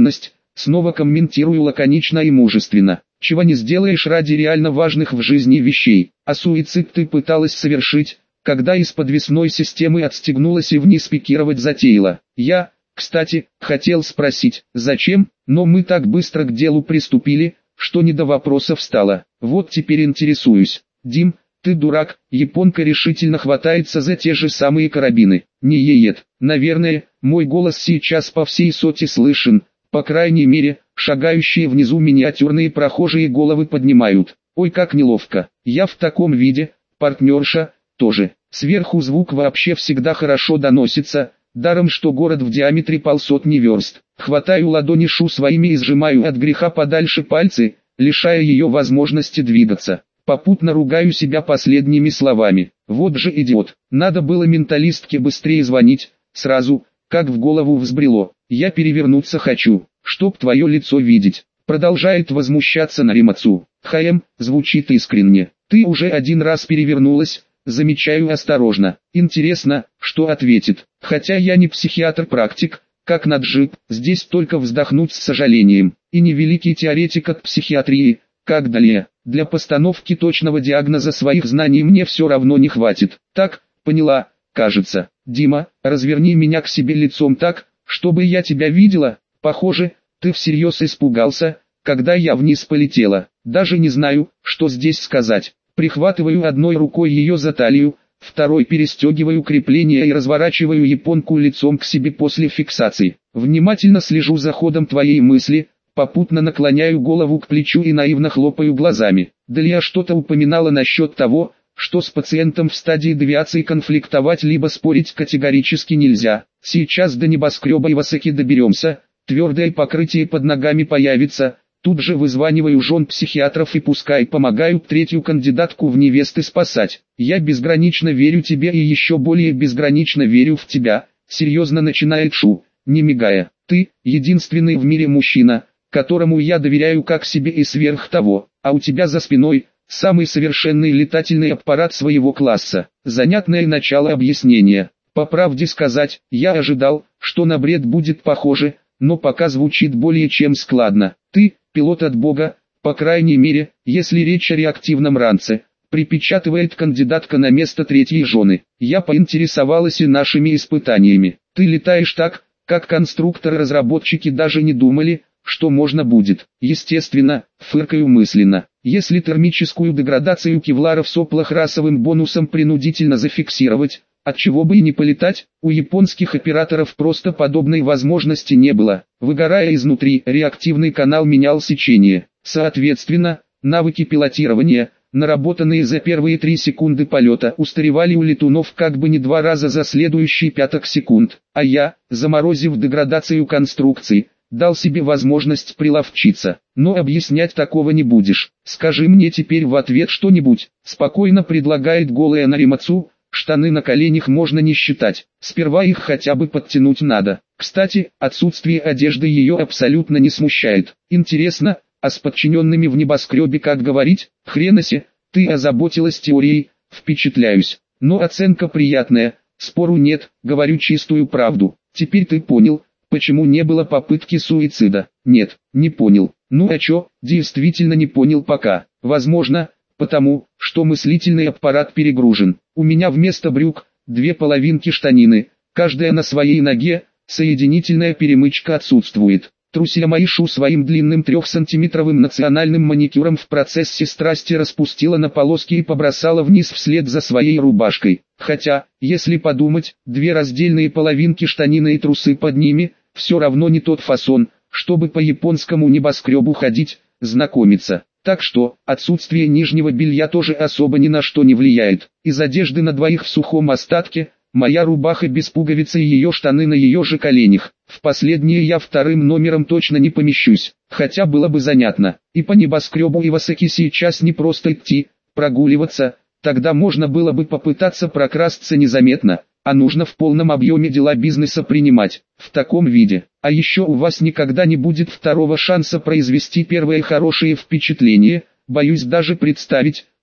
снова комментирую лаконично и мужественно. Чего не сделаешь ради реально важных в жизни вещей. А суицид ты пыталась совершить, когда из подвесной системы отстегнулась и вниз пикировать затеяла. Я, кстати, хотел спросить, зачем, но мы так быстро к делу приступили, что не до вопросов стало. Вот теперь интересуюсь. Дим, ты дурак, японка решительно хватается за те же самые карабины. Не еет. Наверное, мой голос сейчас по всей соте слышен. По крайней мере, шагающие внизу миниатюрные прохожие головы поднимают. Ой, как неловко. Я в таком виде, партнерша, тоже. Сверху звук вообще всегда хорошо доносится, даром что город в диаметре полсотни верст. Хватаю ладони Шу своими и сжимаю от греха подальше пальцы, лишая ее возможности двигаться. Попутно ругаю себя последними словами. Вот же идиот. Надо было менталистке быстрее звонить, сразу, как в голову взбрело. Я перевернуться хочу, чтоб твое лицо видеть. Продолжает возмущаться Наримацу. Хаэм, звучит искренне. Ты уже один раз перевернулась, замечаю осторожно. Интересно, что ответит. Хотя я не психиатр-практик, как Наджиб, здесь только вздохнуть с сожалением. И не великий теоретик от психиатрии, как Далия. Для постановки точного диагноза своих знаний мне все равно не хватит. Так, поняла, кажется. Дима, разверни меня к себе лицом так, чтобы я тебя видела. Похоже, ты всерьез испугался, когда я вниз полетела. Даже не знаю, что здесь сказать. Прихватываю одной рукой ее за талию, второй перестегиваю крепление и разворачиваю японку лицом к себе после фиксации. Внимательно слежу за ходом твоей мысли, попутно наклоняю голову к плечу и наивно хлопаю глазами. Далее что-то упоминала насчет того, что с пациентом в стадии девиации конфликтовать либо спорить категорически нельзя. Сейчас до небоскреба Ивасаки доберемся, твердое покрытие под ногами появится. Тут же вызваниваю жен психиатров и пускай помогают третью кандидатку в невесты спасать. Я безгранично верю тебе и еще более безгранично верю в тебя, серьезно начинает Шу, не мигая. Ты, единственный в мире мужчина, которому я доверяю как себе и сверх того, а у тебя за спиной самый совершенный летательный аппарат своего класса. Занятное начало объяснения. По правде сказать, я ожидал, что на бред будет похоже, но пока звучит более чем складно. Ты, пилот от Бога, по крайней мере, если речь о реактивном ранце, припечатывает кандидатка на место третьей жены. Я поинтересовалась и нашими испытаниями. Ты летаешь так, как конструкторы-разработчики даже не думали, что можно будет. Естественно, фыркаю мысленно. Если термическую деградацию кевлара в соплах расовым бонусом принудительно зафиксировать, отчего бы и не полетать, у японских операторов просто подобной возможности не было. Выгорая изнутри, реактивный канал менял сечение. Соответственно, навыки пилотирования, наработанные за первые три секунды полета, устаревали у летунов как бы не два раза за следующие пяток секунд. А я, заморозив деградацию конструкции, дал себе возможность приловчиться. Но объяснять такого не будешь. Скажи мне теперь в ответ что-нибудь. Спокойно предлагает голая Наримацу. Штаны на коленях можно не считать, сперва их хотя бы подтянуть надо. Кстати, отсутствие одежды ее абсолютно не смущает. Интересно, а с подчиненными в небоскребе как говорить? Хренасе, ты озаботилась теорией, впечатляюсь. Но оценка приятная, спору нет, говорю чистую правду. Теперь ты понял, почему не было попытки суицида? Нет, не понял. Ну а чё, действительно не понял пока. Возможно, потому, что мыслительный аппарат перегружен. У меня вместо брюк, две половинки штанины, каждая на своей ноге, соединительная перемычка отсутствует. Труселя мои Шу своим длинным трехсантиметровым национальным маникюром в процессе страсти распустила на полоски и побросала вниз вслед за своей рубашкой. Хотя, если подумать, две раздельные половинки штанины и трусы под ними, все равно не тот фасон, чтобы по японскому небоскребу ходить, знакомиться. Так что, отсутствие нижнего белья тоже особо ни на что не влияет. Из одежды на двоих в сухом остатке, моя рубаха без пуговицы и ее штаны на ее же коленях. В последнее я вторым номером точно не помещусь, хотя было бы занятно. И по небоскребу Ивасаки сейчас не просто идти, прогуливаться, тогда можно было бы попытаться прокрасться незаметно, а нужно в полном объеме дела бизнеса принимать, в таком виде. А еще у вас никогда не будет второго шанса произвести первое хорошее впечатление, боюсь даже представить,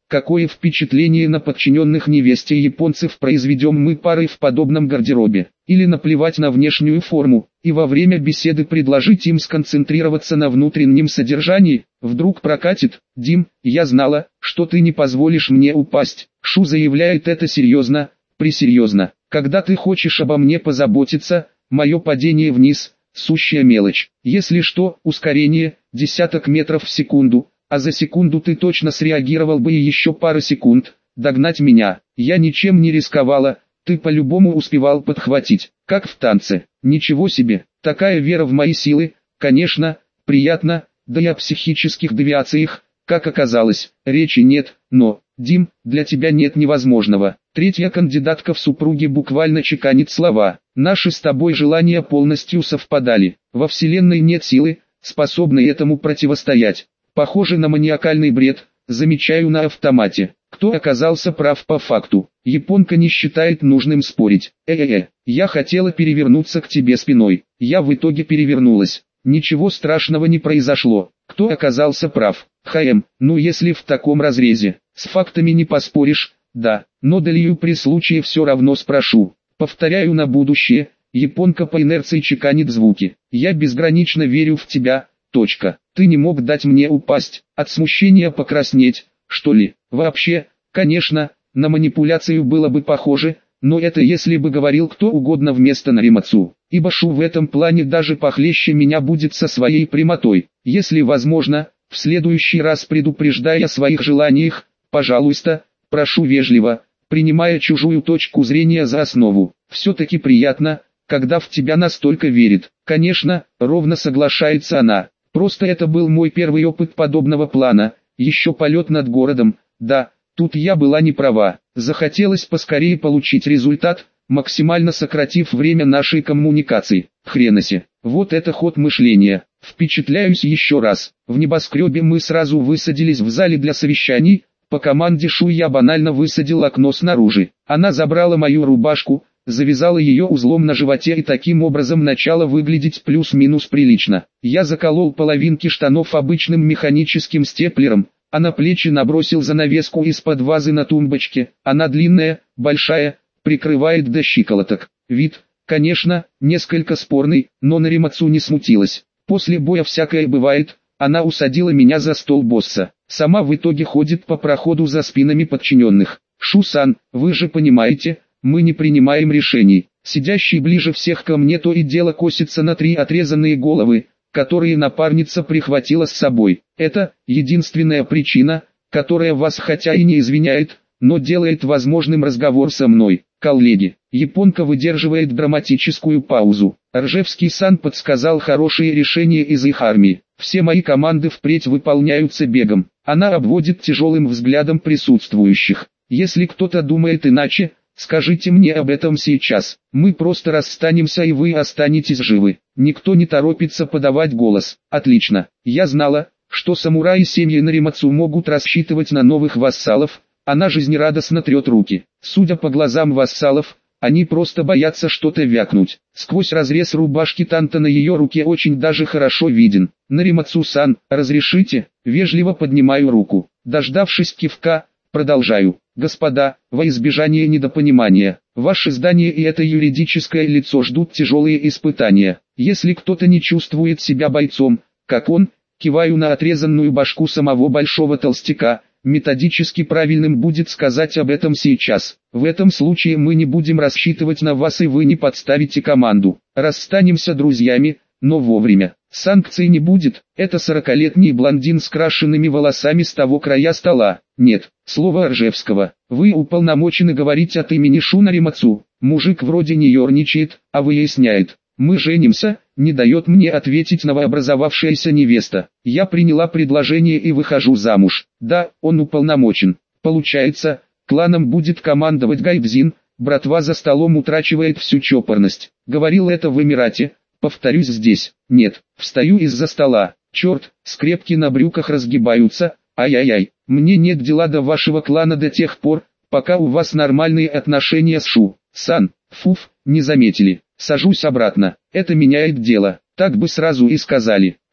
какое впечатление на подчиненных невесте японцев произведем мы парой в подобном гардеробе. Или наплевать на внешнюю форму, и во время беседы предложить им сконцентрироваться на внутреннем содержании. Вдруг прокатит. Дим, я знала, что ты не позволишь мне упасть. Шу заявляет это серьезно, пресерьезно. Когда ты хочешь обо мне позаботиться, мое падение вниз – сущая мелочь. Если что, ускорение – десяток метров в секунду, а за секунду ты точно среагировал бы и еще пару секунд. Догнать меня, я ничем не рисковала, ты по-любому успевал подхватить, как в танце. Ничего себе, такая вера в мои силы, конечно, приятно, да и о психических девиациях, как оказалось, речи нет, но, Дим, для тебя нет невозможного. Третья кандидатка в супруги буквально чеканит слова. Наши с тобой желания полностью совпадали. Во вселенной нет силы, способной этому противостоять. Похоже на маниакальный бред, замечаю на автомате. Кто оказался прав по факту? Японка не считает нужным спорить. Э-э-э, я хотела перевернуться к тебе спиной. Я в итоге перевернулась. Ничего страшного не произошло. Кто оказался прав? ХМ, ну если в таком разрезе. С фактами не поспоришь, да, но Далию при случае все равно спрошу. Повторяю на будущее, японка по инерции чеканит звуки. Я безгранично верю в тебя, точка. Ты не мог дать мне упасть, от смущения покраснеть, что ли? Вообще, конечно, на манипуляцию было бы похоже, но это если бы говорил кто угодно вместо Наримацу. Ибо Шу в этом плане даже похлеще меня будет со своей прямотой. Если возможно, в следующий раз предупреждая о своих желаниях, пожалуйста, прошу вежливо, принимая чужую точку зрения за основу. Все-таки приятно, когда в тебя настолько верит. Конечно, ровно соглашается она. Просто это был мой первый опыт подобного плана, еще полет над городом. Да, тут я была не права. Захотелось поскорее получить результат, максимально сократив время нашей коммуникации. Хреноси. Вот это ход мышления. Впечатляюсь еще раз. В небоскребе мы сразу высадились в зале для совещаний. По команде Шу я банально высадил окно снаружи. Она забрала мою рубашку, завязала ее узлом на животе и таким образом начала выглядеть плюс-минус прилично. Я заколол половинки штанов обычным механическим степлером, а на плечи набросил занавеску из-под вазы на тумбочке. Она длинная, большая, прикрывает до щиколоток. Вид, конечно, несколько спорный, но Наримацу не смутилась. После боя всякое бывает. Она усадила меня за стол босса. Сама в итоге ходит по проходу за спинами подчиненных. Шу-сан, вы же понимаете, мы не принимаем решений. Сидящий ближе всех ко мне то и дело косится на три отрезанные головы, которые напарница прихватила с собой. Это единственная причина, которая вас хотя и не извиняет, но делает возможным разговор со мной. Коллеги, японка выдерживает драматическую паузу. Ржевский-сан подсказал хорошие решения из их армии. Все мои команды впредь выполняются бегом. Она обводит тяжелым взглядом присутствующих. Если кто-то думает иначе, скажите мне об этом сейчас. Мы просто расстанемся и вы останетесь живы. Никто не торопится подавать голос. Отлично. Я знала, что самураи семьи Наримацу могут рассчитывать на новых вассалов. Она жизнерадостно трет руки. Судя по глазам вассалов, они просто боятся что-то вякнуть. Сквозь разрез рубашки Танта на ее руке очень даже хорошо виден. Наримацу-сан, разрешите? Вежливо поднимаю руку. Дождавшись кивка, продолжаю. Господа, во избежание недопонимания, ваше здание и это юридическое лицо ждут тяжелые испытания. Если кто-то не чувствует себя бойцом, как он, киваю на отрезанную башку самого большого толстяка, методически правильным будет сказать об этом сейчас. В этом случае мы не будем рассчитывать на вас и вы не подставите команду. Расстанемся друзьями, но вовремя. Санкций не будет. Это сорокалетний блондин с крашенными волосами с того края стола. Нет, слово Ржевского. Вы уполномочены говорить от имени Шу Наримацу. Мужик вроде не ерничает, а выясняет. Мы женимся, не дает мне ответить новообразовавшаяся невеста. Я приняла предложение и выхожу замуж. Да, он уполномочен. Получается, кланом будет командовать Гайдзин, братва за столом утрачивает всю чопорность. Говорил это в Эмирате, повторюсь здесь. Нет, встаю из-за стола. Черт, скрепки на брюках разгибаются, ай-яй-яй. Мне нет дела до вашего клана до тех пор, пока у вас нормальные отношения с Шу-сан. Фуф, не заметили. Сажусь обратно. Это меняет дело. Так бы сразу и сказали.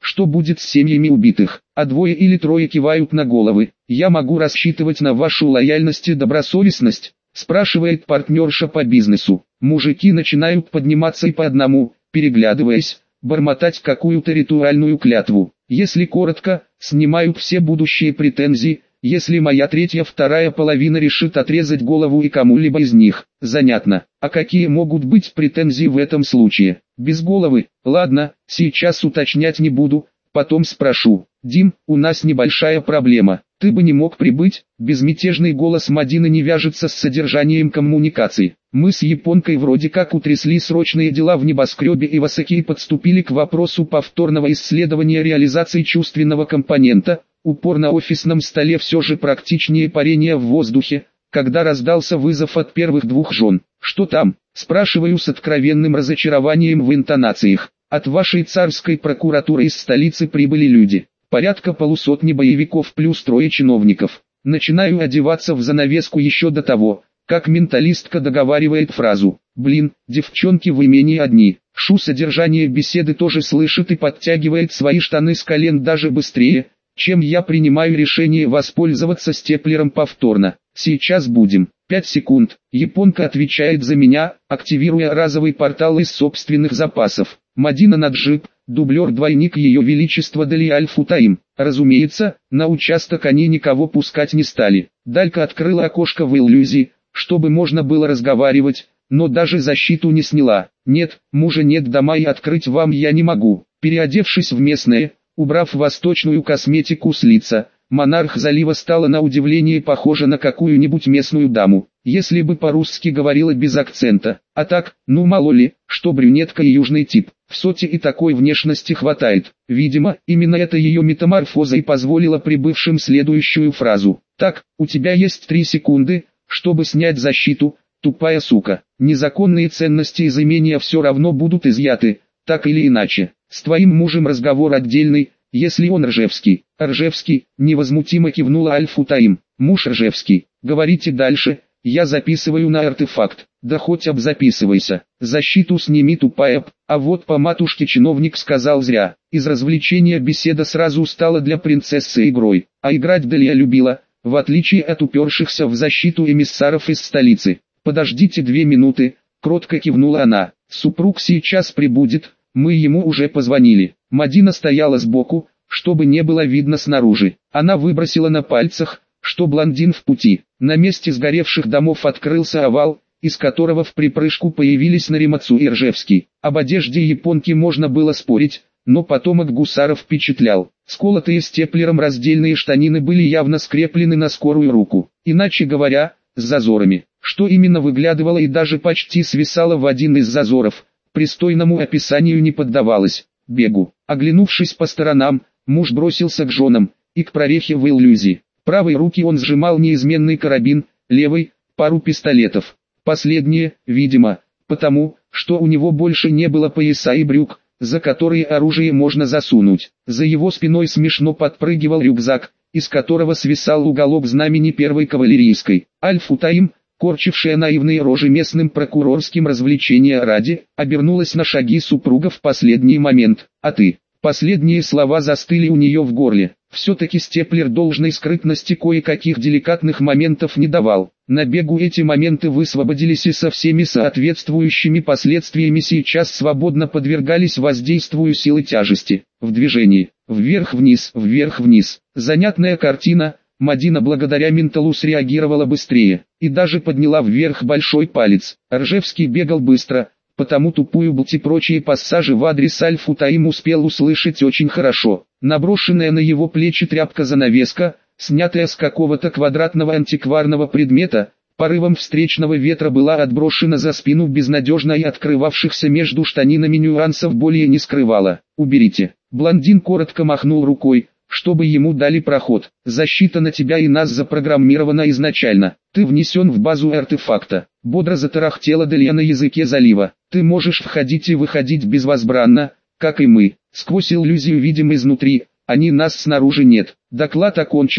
Что будет с семьями убитых? А двое или трое кивают на головы. Я могу рассчитывать на вашу лояльность и добросовестность? Спрашивает партнерша по бизнесу. Мужики начинают подниматься и по одному, переглядываясь, бормотать какую-то ритуальную клятву. Если коротко, снимают все будущие претензии. Если моя третья вторая половина решит отрезать голову и кому-либо из них, занятно. А какие могут быть претензии в этом случае? Без головы? Ладно, сейчас уточнять не буду, потом спрошу. Дим, у нас небольшая проблема. Ты бы не мог прибыть? Безмятежный голос Мадины не вяжется с содержанием коммуникации. Мы с японкой вроде как утрясли срочные дела в небоскребе и Ивасаки подступили к вопросу повторного исследования реализации чувственного компонента. Упор на офисном столе все же практичнее парения в воздухе, когда раздался вызов от первых двух жен. «Что там?» – спрашиваю с откровенным разочарованием в интонациях. «От вашей царской прокуратуры из столицы прибыли люди. Порядка полусотни боевиков плюс трое чиновников. Начинаю одеваться в занавеску еще до того, как менталистка договаривает фразу. Блин, девчонки вы менее одни». Шу содержание беседы тоже слышит и подтягивает свои штаны с колен даже быстрее, чем я принимаю решение воспользоваться степлером повторно. Сейчас будем. Пять секунд. Японка отвечает за меня, активируя разовый портал из собственных запасов. Мадина Наджиб, дублер-двойник Ее Величества Дали Аль-Футаим. Разумеется, на участок они никого пускать не стали. Далька открыла окошко в иллюзии, чтобы можно было разговаривать, но даже защиту не сняла. Нет, мужа нет дома и открыть вам я не могу. Переодевшись в местное, убрав восточную косметику с лица, монарх залива стала на удивление похожа на какую-нибудь местную даму, если бы по-русски говорила без акцента. А так, ну мало ли, что брюнетка и южный тип. В соте и такой внешности хватает. Видимо, именно эта ее метаморфоза и позволила прибывшим следующую фразу. «Так, у тебя есть три секунды, чтобы снять защиту, тупая сука. Незаконные ценности из имения все равно будут изъяты, так или иначе. С твоим мужем разговор отдельный, если он Ржевский». «Ржевский», невозмутимо кивнула Аль-Футаим. «Муж Ржевский. Говорите дальше, я записываю на артефакт». «Да хоть обзаписывайся. Защиту сними, тупая». А вот по матушке чиновник сказал зря. Из развлечения беседа сразу стала для принцессы игрой. А играть Далия любила, в отличие от упершихся в защиту эмиссаров из столицы. «Подождите две минуты», кротко кивнула она. «Супруг сейчас прибудет, мы ему уже позвонили». Мадина стояла сбоку, чтобы не было видно снаружи. Она выбросила на пальцах, что блондин в пути. На месте сгоревших домов открылся овал, из которого в припрыжку появились Наримацу и Ржевский. Об одежде японки можно было спорить, но потомок гусаров впечатлял. Сколотые степлером раздельные штанины были явно скреплены на скорую руку. Иначе говоря, с зазорами. Что именно выглядывало и даже почти свисало в один из зазоров, пристойному описанию не поддавалось. Бегу. Оглянувшись по сторонам, муж бросился к женам, и к прорехе в иллюзии. Правой руки он сжимал неизменный карабин, левой – пару пистолетов. Последнее, видимо, потому, что у него больше не было пояса и брюк, за которые оружие можно засунуть. За его спиной смешно подпрыгивал рюкзак, из которого свисал уголок знамени первой кавалерийской. Аль-Футаим, корчившая наивные рожи местным прокурорским развлечения ради, обернулась на шаги супруга в последний момент. «А ты?» Последние слова застыли у нее в горле. Все-таки степлер должной скрытности кое-каких деликатных моментов не давал. На бегу эти моменты высвободились и со всеми соответствующими последствиями сейчас свободно подвергались воздействию силы тяжести. В движении. Вверх-вниз, вверх-вниз. Занятная картина. Мадина благодаря менталу среагировала быстрее, и даже подняла вверх большой палец. Ржевский бегал быстро, потому тупую блть и прочие пассажи в адрес Аль-Футаим успел услышать очень хорошо. Наброшенная на его плечи тряпка-занавеска, снятая с какого-то квадратного антикварного предмета, порывом встречного ветра была отброшена за спину безнадежно и открывавшихся между штанинами нюансов более не скрывала. «Уберите». Блондин коротко махнул рукой, чтобы ему дали проход. «Защита на тебя и нас запрограммирована изначально. Ты внесен в базу артефакта». Бодро затарахтела Далия на языке залива. «Ты можешь входить и выходить безвозбранно, как и мы. Сквозь иллюзию видим изнутри, они нас снаружи нет». Доклад окончила,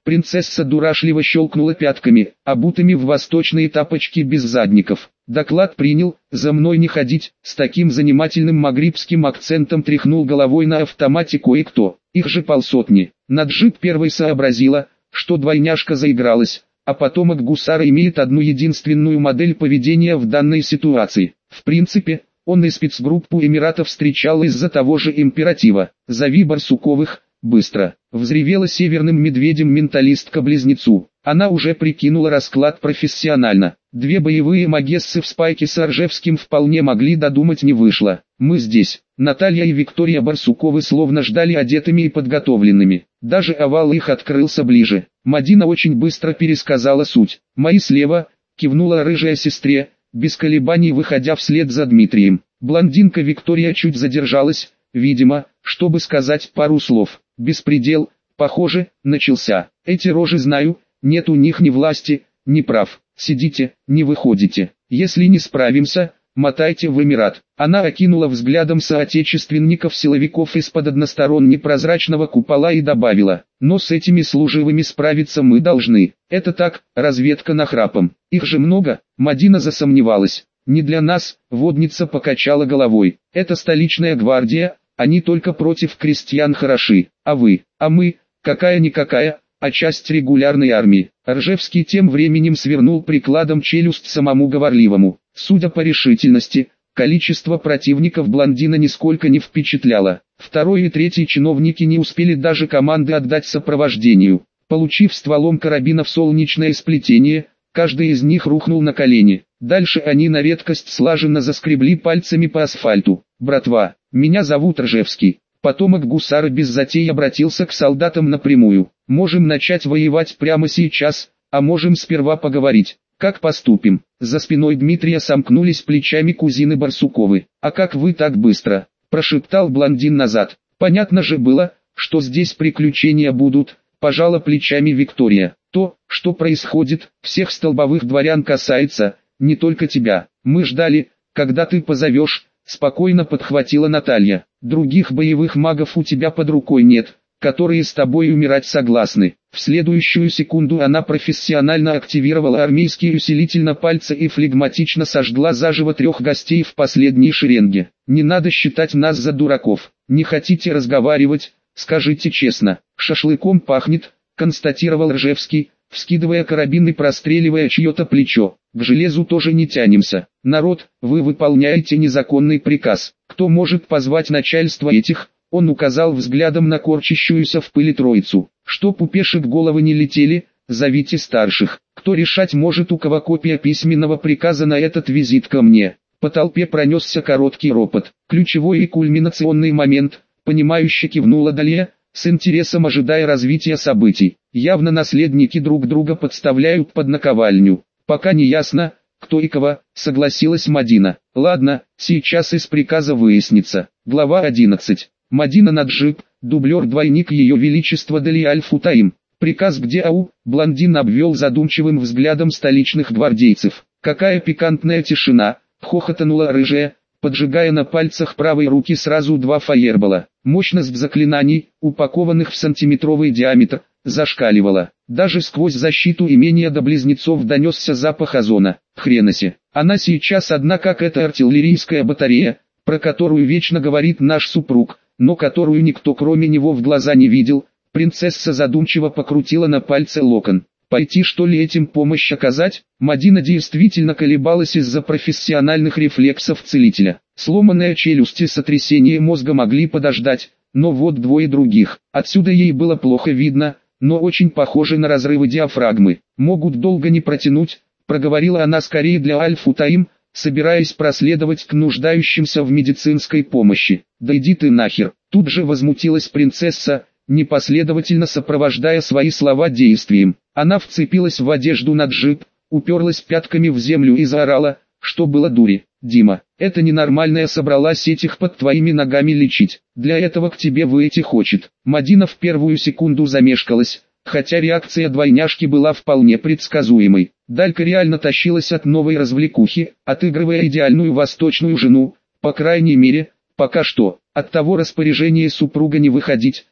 Принцесса дурашливо щелкнула пятками, обутыми в восточные тапочки без задников. Доклад принял, за мной не ходить, с таким занимательным магрибским акцентом тряхнул головой на автомате кое-кто. Их же полсотни. Наджиб первой сообразила, что двойняшка заигралась, а потомок гусара имеет одну единственную модель поведения в данной ситуации. В принципе, он и спецгруппу Эмиратов встречал из-за того же императива. «Зови Барсуковых, быстро!» Взревела северным медведем менталистка-близнецу. Она уже прикинула расклад профессионально. Две боевые магессы в спайке с Ржевским вполне могли додумать, не вышло. Мы здесь. Наталья и Виктория Барсуковы словно ждали одетыми и подготовленными. Даже овал их открылся ближе. Мадина очень быстро пересказала суть. «Мои слева», кивнула рыжая сестре, без колебаний выходя вслед за Дмитрием. Блондинка Виктория чуть задержалась, видимо, чтобы сказать пару слов. Беспредел, похоже, начался. Эти рожи знаю, нет у них ни власти, ни прав. Сидите, не выходите. Если не справимся, мотайте в Эмират. Она окинула взглядом соотечественников-силовиков из-под односторонне прозрачного купола и добавила: но с этими служивыми справиться мы должны. Это так, разведка нахрапом. Их же много. Мадина засомневалась. Не для нас, водница покачала головой. Это столичная гвардия, они только против крестьян хороши. А вы, а мы, какая-никакая, а часть регулярной армии. Ржевский тем временем свернул прикладом челюсть самому говорливому. Судя по решительности, количество противников блондина нисколько не впечатляло. Второй и третий чиновники не успели даже команды отдать сопровождению. Получив стволом карабина в солнечное сплетение, каждый из них рухнул на колени. Дальше они на редкость слаженно заскребли пальцами по асфальту. «Братва, меня зовут Ржевский». Потомок гусара без затей обратился к солдатам напрямую. «Можем начать воевать прямо сейчас, а можем сперва поговорить. Как поступим?» За спиной Дмитрия сомкнулись плечами кузины Барсуковы. «А как вы так быстро?» – прошептал блондин назад. «Понятно же было, что здесь приключения будут», – пожала плечами Виктория. «То, что происходит, всех столбовых дворян касается, не только тебя. Мы ждали, когда ты позовешь», – спокойно подхватила Наталья. «Других боевых магов у тебя под рукой нет, которые с тобой умирать согласны». В следующую секунду она профессионально активировала армейский усилитель на пальце и флегматично сожгла заживо трех гостей в последней шеренге. «Не надо считать нас за дураков. Не хотите разговаривать, скажите честно». «Шашлыком пахнет», констатировал Ржевский, вскидывая карабин и простреливая чье-то плечо. «К железу тоже не тянемся. Народ, вы выполняете незаконный приказ. Кто может позвать начальство этих?» Он указал взглядом на корчащуюся в пыли троицу. «Чтоб у пешек головы не летели, зовите старших. Кто решать может, у кого копия письменного приказа на этот визит ко мне?» По толпе пронесся короткий ропот. Ключевой и кульминационный момент, понимающе кивнула Далия, с интересом ожидая развития событий. Явно наследники друг друга подставляют под наковальню. «Пока не ясно, кто и кого», согласилась Мадина. «Ладно, сейчас из приказа выяснится». Глава одиннадцать. Мадина Наджиб, дублер-двойник Ее Величества Дали Аль-Футаим. «Приказ где ау?» Блондин обвел задумчивым взглядом столичных гвардейцев. «Какая пикантная тишина!» Хохотанула рыжая, поджигая на пальцах правой руки сразу два фаербола. Мощность заклинаний, упакованных в сантиметровый диаметр, зашкаливала. Даже сквозь защиту имения до близнецов донесся запах озона. Хренаси. Она сейчас одна, как эта артиллерийская батарея, про которую вечно говорит наш супруг, но которую никто кроме него в глаза не видел. Принцесса задумчиво покрутила на пальце локон. Пойти что ли этим помощь оказать? Мадина действительно колебалась из-за профессиональных рефлексов целителя. Сломанная челюсть и сотрясение мозга могли подождать, но вот двое других. Отсюда ей было плохо видно, но очень похоже на разрывы диафрагмы. «Могут долго не протянуть», проговорила она скорее для Аль-Футаим, собираясь проследовать к нуждающимся в медицинской помощи. «Да иди ты нахер!» Тут же возмутилась принцесса, непоследовательно сопровождая свои слова действием. Она вцепилась в одежду Наджиб, уперлась пятками в землю и заорала, что было дури. «Дима, это ненормальная собралась этих под твоими ногами лечить. Для этого к тебе выйти хочет». Мадина в первую секунду замешкалась, хотя реакция двойняшки была вполне предсказуемой. Далька реально тащилась от новой развлекухи, отыгрывая идеальную восточную жену, по крайней мере, пока что. От того распоряжения супруга не выходить,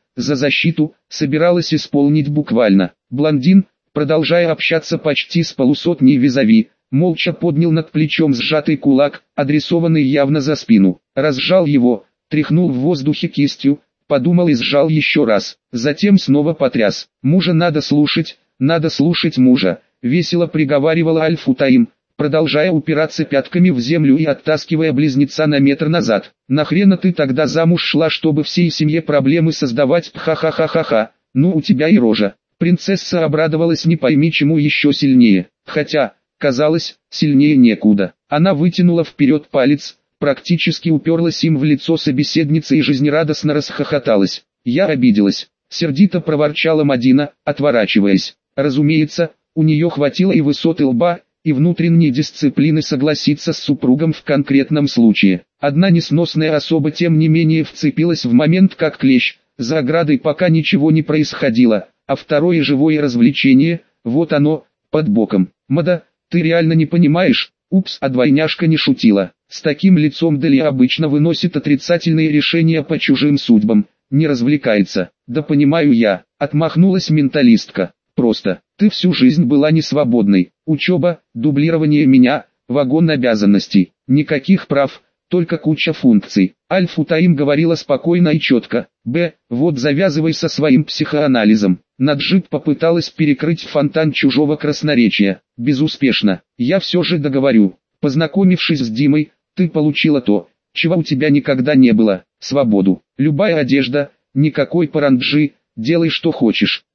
за защиту, собиралась исполнить буквально. Блондин, продолжая общаться почти с полусотней визави, молча поднял над плечом сжатый кулак, адресованный явно за спину, разжал его, тряхнул в воздухе кистью, подумал и сжал еще раз, затем снова потряс. «Мужа надо слушать, надо слушать мужа», — весело приговаривал Аль-Футаим, продолжая упираться пятками в землю и оттаскивая близнеца на метр назад. «Нахрена ты тогда замуж шла, чтобы всей семье проблемы создавать? Ха-ха-ха-ха-ха, ну у тебя и рожа». Принцесса обрадовалась не пойми чему еще сильнее, хотя, казалось, сильнее некуда. Она вытянула вперед палец, практически уперлась им в лицо собеседницы и жизнерадостно расхохоталась. «Я обиделась», — сердито проворчала Мадина, отворачиваясь. Разумеется, у нее хватило и высоты лба, и внутренней дисциплины согласиться с супругом в конкретном случае. Одна несносная особа тем не менее вцепилась в момент как клещ, за оградой пока ничего не происходило, а второе живое развлечение, вот оно, под боком. «Мада, ты реально не понимаешь?» Упс, а двойняшка не шутила. С таким лицом Дели обычно выносит отрицательные решения по чужим судьбам, не развлекается. «Да понимаю я», — отмахнулась менталистка. «Просто, ты всю жизнь была несвободной. Учеба, дублирование меня, вагон обязанностей. Никаких прав, только куча функций». Аль-Футаим говорила спокойно и четко. «Б, вот завязывай со своим психоанализом». Наджиб попыталась перекрыть фонтан чужого красноречия. Безуспешно. «Я все же договорю. Познакомившись с Димой, ты получила то, чего у тебя никогда не было. Свободу. Любая одежда, никакой паранджи, делай что хочешь.